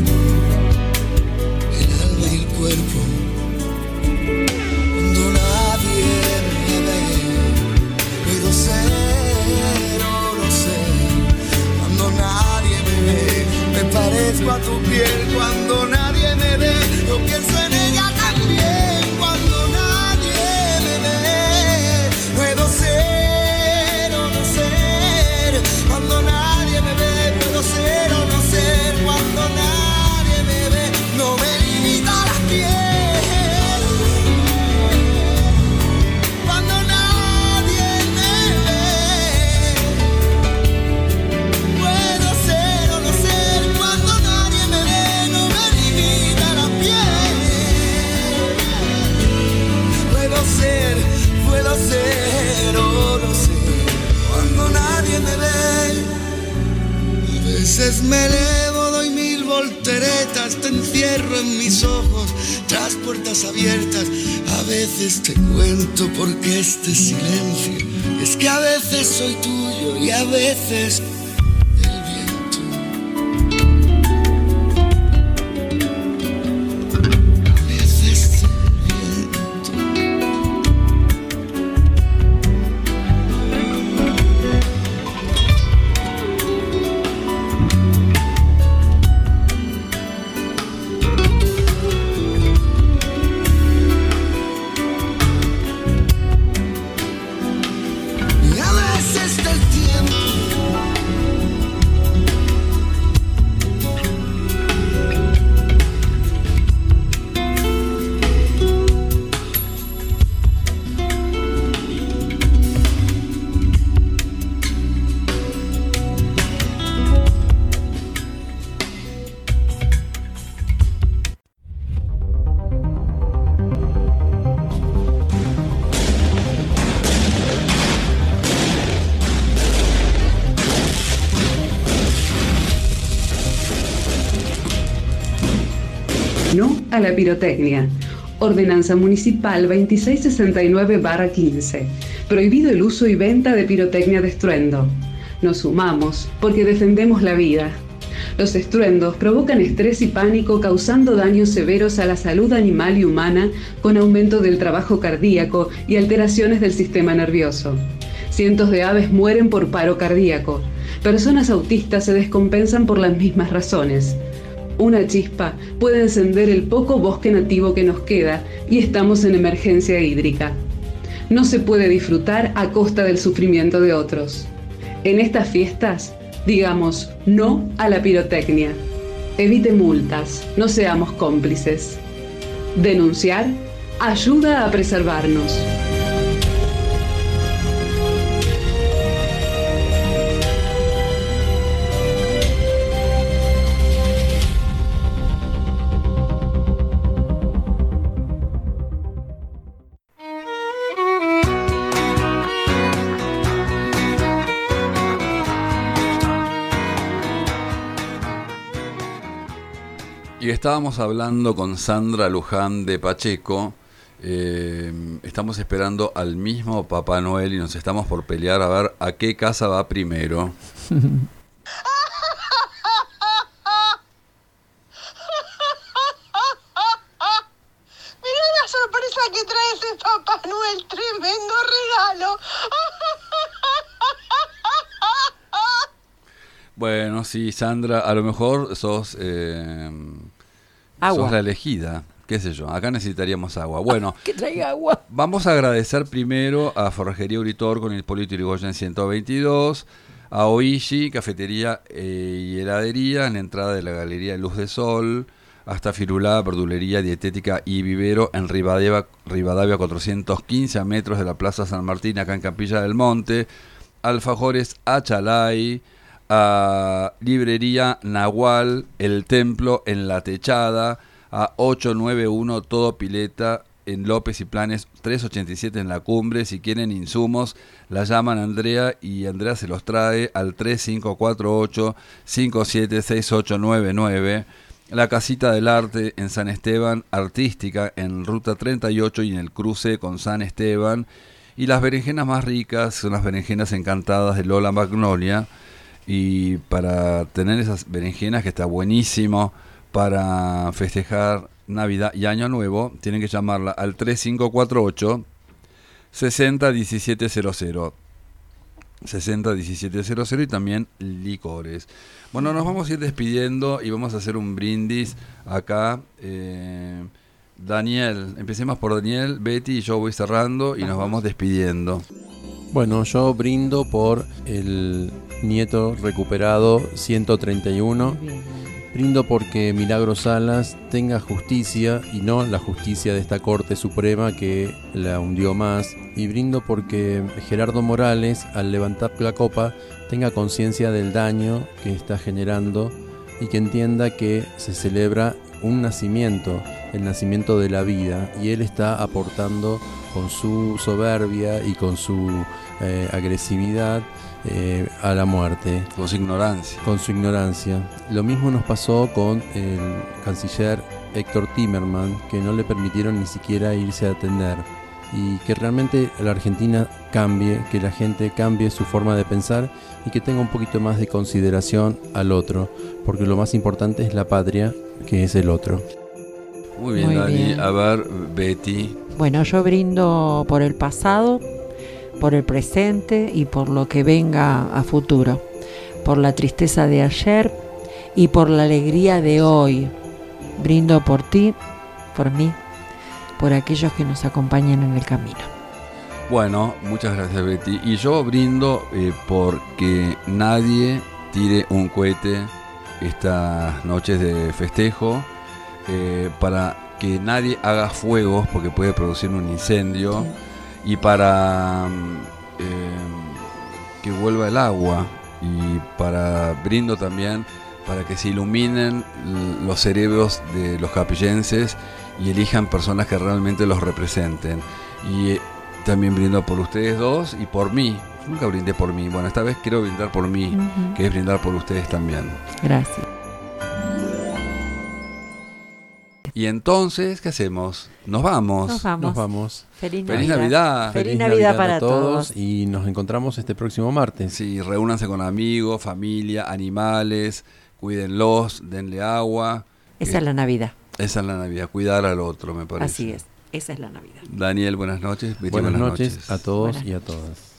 el alma y el cuerpo. Cuando nadie me ve, puedo ser o no ser, cuando nadie me ve, me parezco a tu piel. Cuando nadie me ve, yo pienso en ella también. Cuando nadie me ve, puedo ser o no ser. Cuando nadie me ve, puedo ser o no ser. Cuando nadie me ve, no me limita la piel. Cuando nadie me ve, puedo ser o no ser. Cuando nadie me ve, no me limita la piel. Puedo ser, puedo ser o no ser. Cuando nadie me ve, a veces me elevo, doy mil volteretas, te encierro en mis ojos tras puertas abiertas. A veces te cuento porque este silencio es que a veces soy tuyo y a veces del viento. A veces del viento. Y a veces del tiempo. No a la pirotecnia. Ordenanza Municipal veintiséis sesenta y nueve barra quince. Prohibido el uso y venta de pirotecnia de estruendo. Nos sumamos porque defendemos la vida. Los estruendos provocan estrés y pánico, causando daños severos a la salud animal y humana, con aumento del trabajo cardíaco y alteraciones del sistema nervioso. Cientos de aves mueren por paro cardíaco. Personas autistas se descompensan por las mismas razones. Una chispa puede encender el poco bosque nativo que nos queda y estamos en emergencia hídrica. No se puede disfrutar a costa del sufrimiento de otros. En estas fiestas, digamos no a la pirotecnia. Evite multas, no seamos cómplices. Denunciar ayuda a preservarnos. Y estábamos hablando con Sandra Luján de Pacheco. Eh, estamos esperando al mismo Papá Noel y nos estamos por pelear a ver a qué casa va primero. Mirá la sorpresa que trae ese Papá Noel, tremendo regalo. Bueno, sí, Sandra, a lo mejor sos, eh, Agua. sos la elegida, qué sé yo, acá necesitaríamos agua. Bueno, Que traiga agua. vamos a agradecer primero a Forrajería Uritor con el Hipólito Yrigoyen ciento veintidós, a Oishi, cafetería eh, y heladería en la entrada de la Galería Luz de Sol, hasta Firulá, verdulería, dietética y vivero en Rivadavia, Rivadavia cuatrocientos quince, a metros de la Plaza San Martín, acá en Capilla del Monte, Alfajores Achalay, a Librería Nahual, El Templo en La Techada, a ochocientos noventa y uno Todo Pileta en López y Planes trescientos ochenta y siete en La Cumbre. Si quieren insumos, la llaman a Andrea y Andrea se los trae al tres cinco cuatro ocho, cinco siete seis ocho nueve nueve. La Casita del Arte en San Esteban, Artística en Ruta treinta y ocho y en el cruce con San Esteban. Y las berenjenas más ricas son las berenjenas encantadas de Lola Magnolia. Y para tener esas berenjenas, que está buenísimo para festejar Navidad y Año Nuevo, tienen que llamarla al tres cinco cuatro ocho, seis cero uno siete cero cero. seis cero uno siete cero cero y también licores. Bueno, nos vamos a ir despidiendo y vamos a hacer un brindis acá. Eh, Daniel, empecemos por Daniel, Betty y yo voy cerrando y nos vamos despidiendo. Bueno, yo brindo por el nieto recuperado ciento treinta y uno. Brindo porque Milagro Salas tenga justicia y no la justicia de esta Corte Suprema que la hundió más. Y brindo porque Gerardo Morales, al levantar la copa, tenga conciencia del daño que está generando y que entienda que se celebra un nacimiento, el nacimiento de la vida, y él está aportando con su soberbia y con su eh, agresividad eh, a la muerte. Con su ignorancia. Con su ignorancia. Lo mismo nos pasó con el canciller Héctor Timerman, que no le permitieron ni siquiera irse a atender. Y que realmente la Argentina cambie, que la gente cambie su forma de pensar y que tenga un poquito más de consideración al otro, porque lo más importante es la patria, que es el otro. Muy bien, Muy Dani. bien. A ver, Betty. Bueno, yo brindo por el pasado, por el presente y por lo que venga a futuro, por la tristeza de ayer y por la alegría de hoy. Brindo por ti, por mí, por aquellos que nos acompañan en el camino. Bueno, muchas gracias, Betty. Y yo brindo eh, porque nadie tire un cohete estas noches de festejo, eh, para que nadie haga fuegos porque puede producir un incendio, y para eh, que vuelva el agua, y para brindo también para que se iluminen los cerebros de los capillenses y elijan personas que realmente los representen. Y eh, también brindo por ustedes dos y por mí. Nunca brindé por mí. Bueno, esta vez quiero brindar por mí, uh-huh. que es brindar por ustedes también. Gracias. Y entonces, ¿qué hacemos? Nos vamos. Nos vamos. Nos vamos. Feliz, Feliz Navidad. Navidad. Feliz Navidad para a todos, todos. Y nos encontramos este próximo martes. Sí, reúnanse con amigos, familia, animales. cuídenlos, denle agua. Esa eh, es la Navidad. Esa es la Navidad, cuidar al otro, me parece. Así es, esa es la Navidad. Daniel, buenas noches. Betty, buenas, buenas noches, noches a todos buenas. y a todas.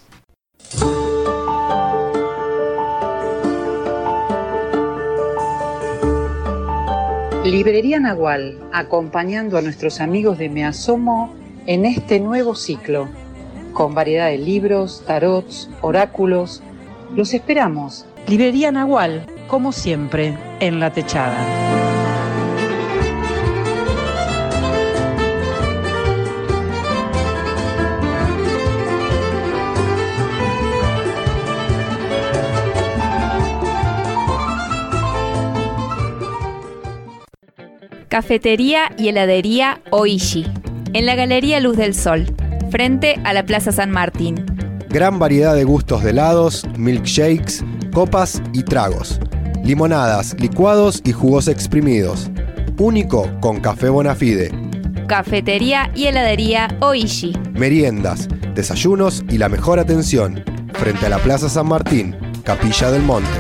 Librería Nahual, acompañando a nuestros amigos de Me Asomo en este nuevo ciclo, con variedad de libros, tarots, oráculos. Los esperamos. Librería Nahual, como siempre, en la techada. Cafetería y heladería Oishi, en la Galería Luz del Sol, frente a la Plaza San Martín. Gran variedad de gustos de helados, milkshakes, copas y tragos. Limonadas, licuados y jugos exprimidos. Único con café Bonafide. Cafetería y heladería Oishi. Meriendas, desayunos y la mejor atención. Frente a la Plaza San Martín, Capilla del Monte.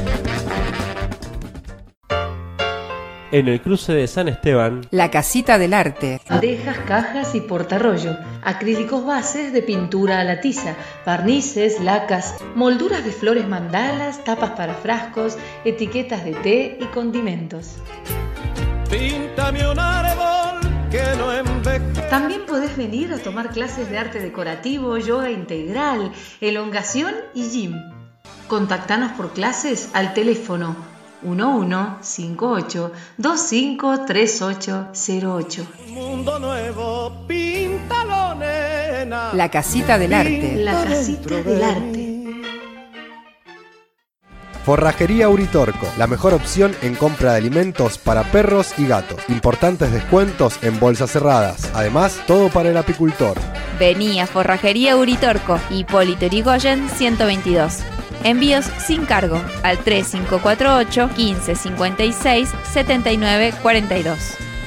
En el cruce de San Esteban, La Casita del Arte. Bandejas, cajas y portarrollo. Acrílicos bases de pintura a la tiza. Barnices, lacas, molduras de flores mandalas, tapas para frascos, etiquetas de té y condimentos. Píntame un árbol que no envejece. También podés venir a tomar clases de arte decorativo, yoga integral, elongación y gym. Contactanos por clases al teléfono uno uno cinco ocho dos cinco tres ocho cero ocho. Mundo nuevo, píntalo, nena. La Casita del Arte. La Casita del Arte. Forrajería Uritorco, la mejor opción en compra de alimentos para perros y gatos. Importantes descuentos en bolsas cerradas. Además, todo para el apicultor. Vení a Forrajería Uritorco, Hipólito Yrigoyen ciento veintidós. Envíos sin cargo al tres cinco cuatro ocho, quince cincuenta y seis, setenta y nueve cuarenta y dos.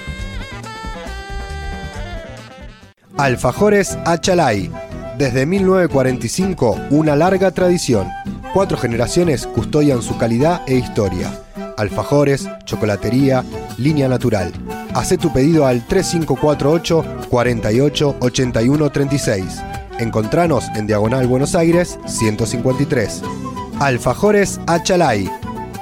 Alfajores Achalay. Desde mil novecientos cuarenta y cinco, una larga tradición. Cuatro generaciones custodian su calidad e historia. Alfajores, chocolatería, línea natural. Hacé tu pedido al tres cinco cuatro ocho, cuarenta y ocho, ochenta y uno treinta y seis. Encontranos en Diagonal Buenos Aires ciento cincuenta y tres. Alfajores Achalay.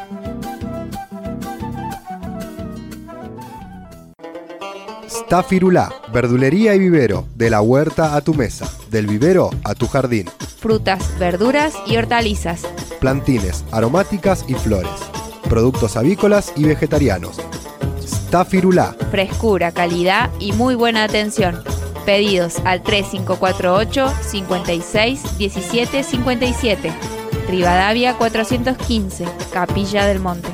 Stafirulá, verdulería y vivero, de la huerta a tu mesa, del vivero a tu jardín. Frutas, verduras y hortalizas. Plantines, aromáticas y flores. Productos avícolas y vegetarianos. Stafirulá. Frescura, calidad y muy buena atención. Pedidos al tres cinco cuatro ocho, cincuenta y seis, diecisiete cincuenta y siete. Rivadavia cuatrocientos quince, Capilla del Monte.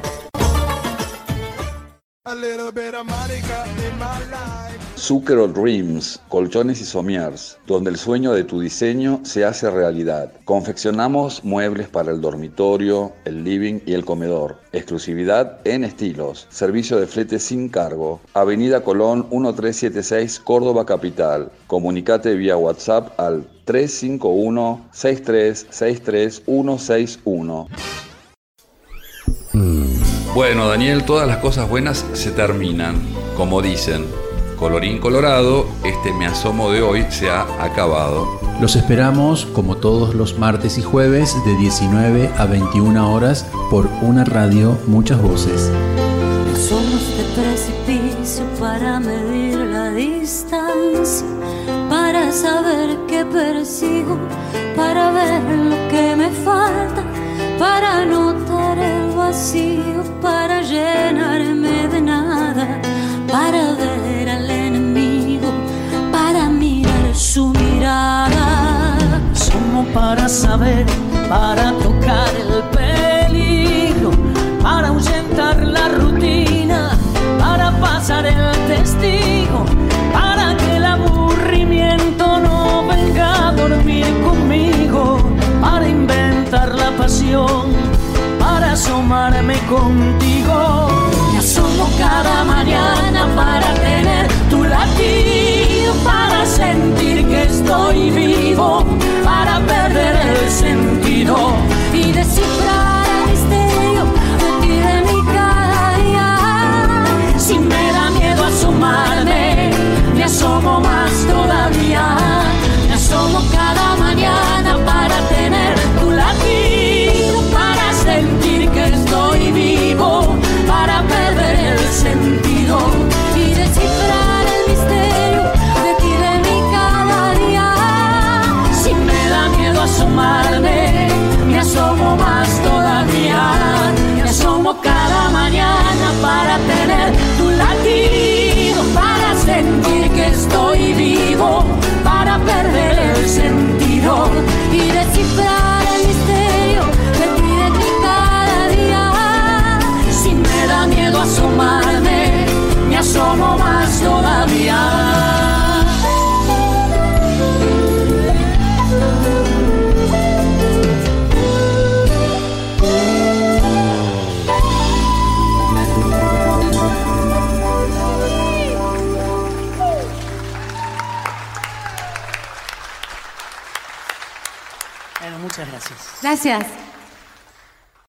Zucchero Dreams, colchones y somiers, donde el sueño de tu diseño se hace realidad. Confeccionamos muebles para el dormitorio, el living y el comedor. Exclusividad en estilos. Servicio de flete sin cargo. Avenida Colón trescientos setenta y seis, Córdoba Capital. Comunicate vía WhatsApp al tres cinco uno, seis tres seis tres uno seis uno. Bueno, Daniel, todas las cosas buenas se terminan, como dicen. Colorín colorado, este Me Asomo de hoy se ha acabado. Los esperamos como todos los martes y jueves de diecinueve a veintiuna horas por una radio, muchas voces. Somos de precipicio para medir la distancia, para saber qué persigo, para ver lo que me falta, para notar el vacío, para llenarme de nada, para ver al enemigo, para mirar su mirada. Somos para saber, para tocar el peligro, para ahuyentar la rutina, para pasar el testigo, para que el aburrimiento no venga a dormir conmigo, para inventar la pasión, para asomarme contigo. Me asomo cada mañana para tener tu latido, para sentir que estoy vivo, para perder el sentido y descifrar el misterio de ti, de mi casa. asomo cada mañana para tener tu latido, para sentir que estoy vivo, para perder el sentido y descifrar el misterio de ti, de mí cada día. Si me da miedo asomarme, me asomo más todavía. Me asomo cada mañana para tener tu latido, para sentir que estoy vivo, para perder el sentido y descifrar el misterio de ti, de ti cada día. Si me da miedo asomarme, me asomo más todavía. Bueno, muchas gracias. Gracias.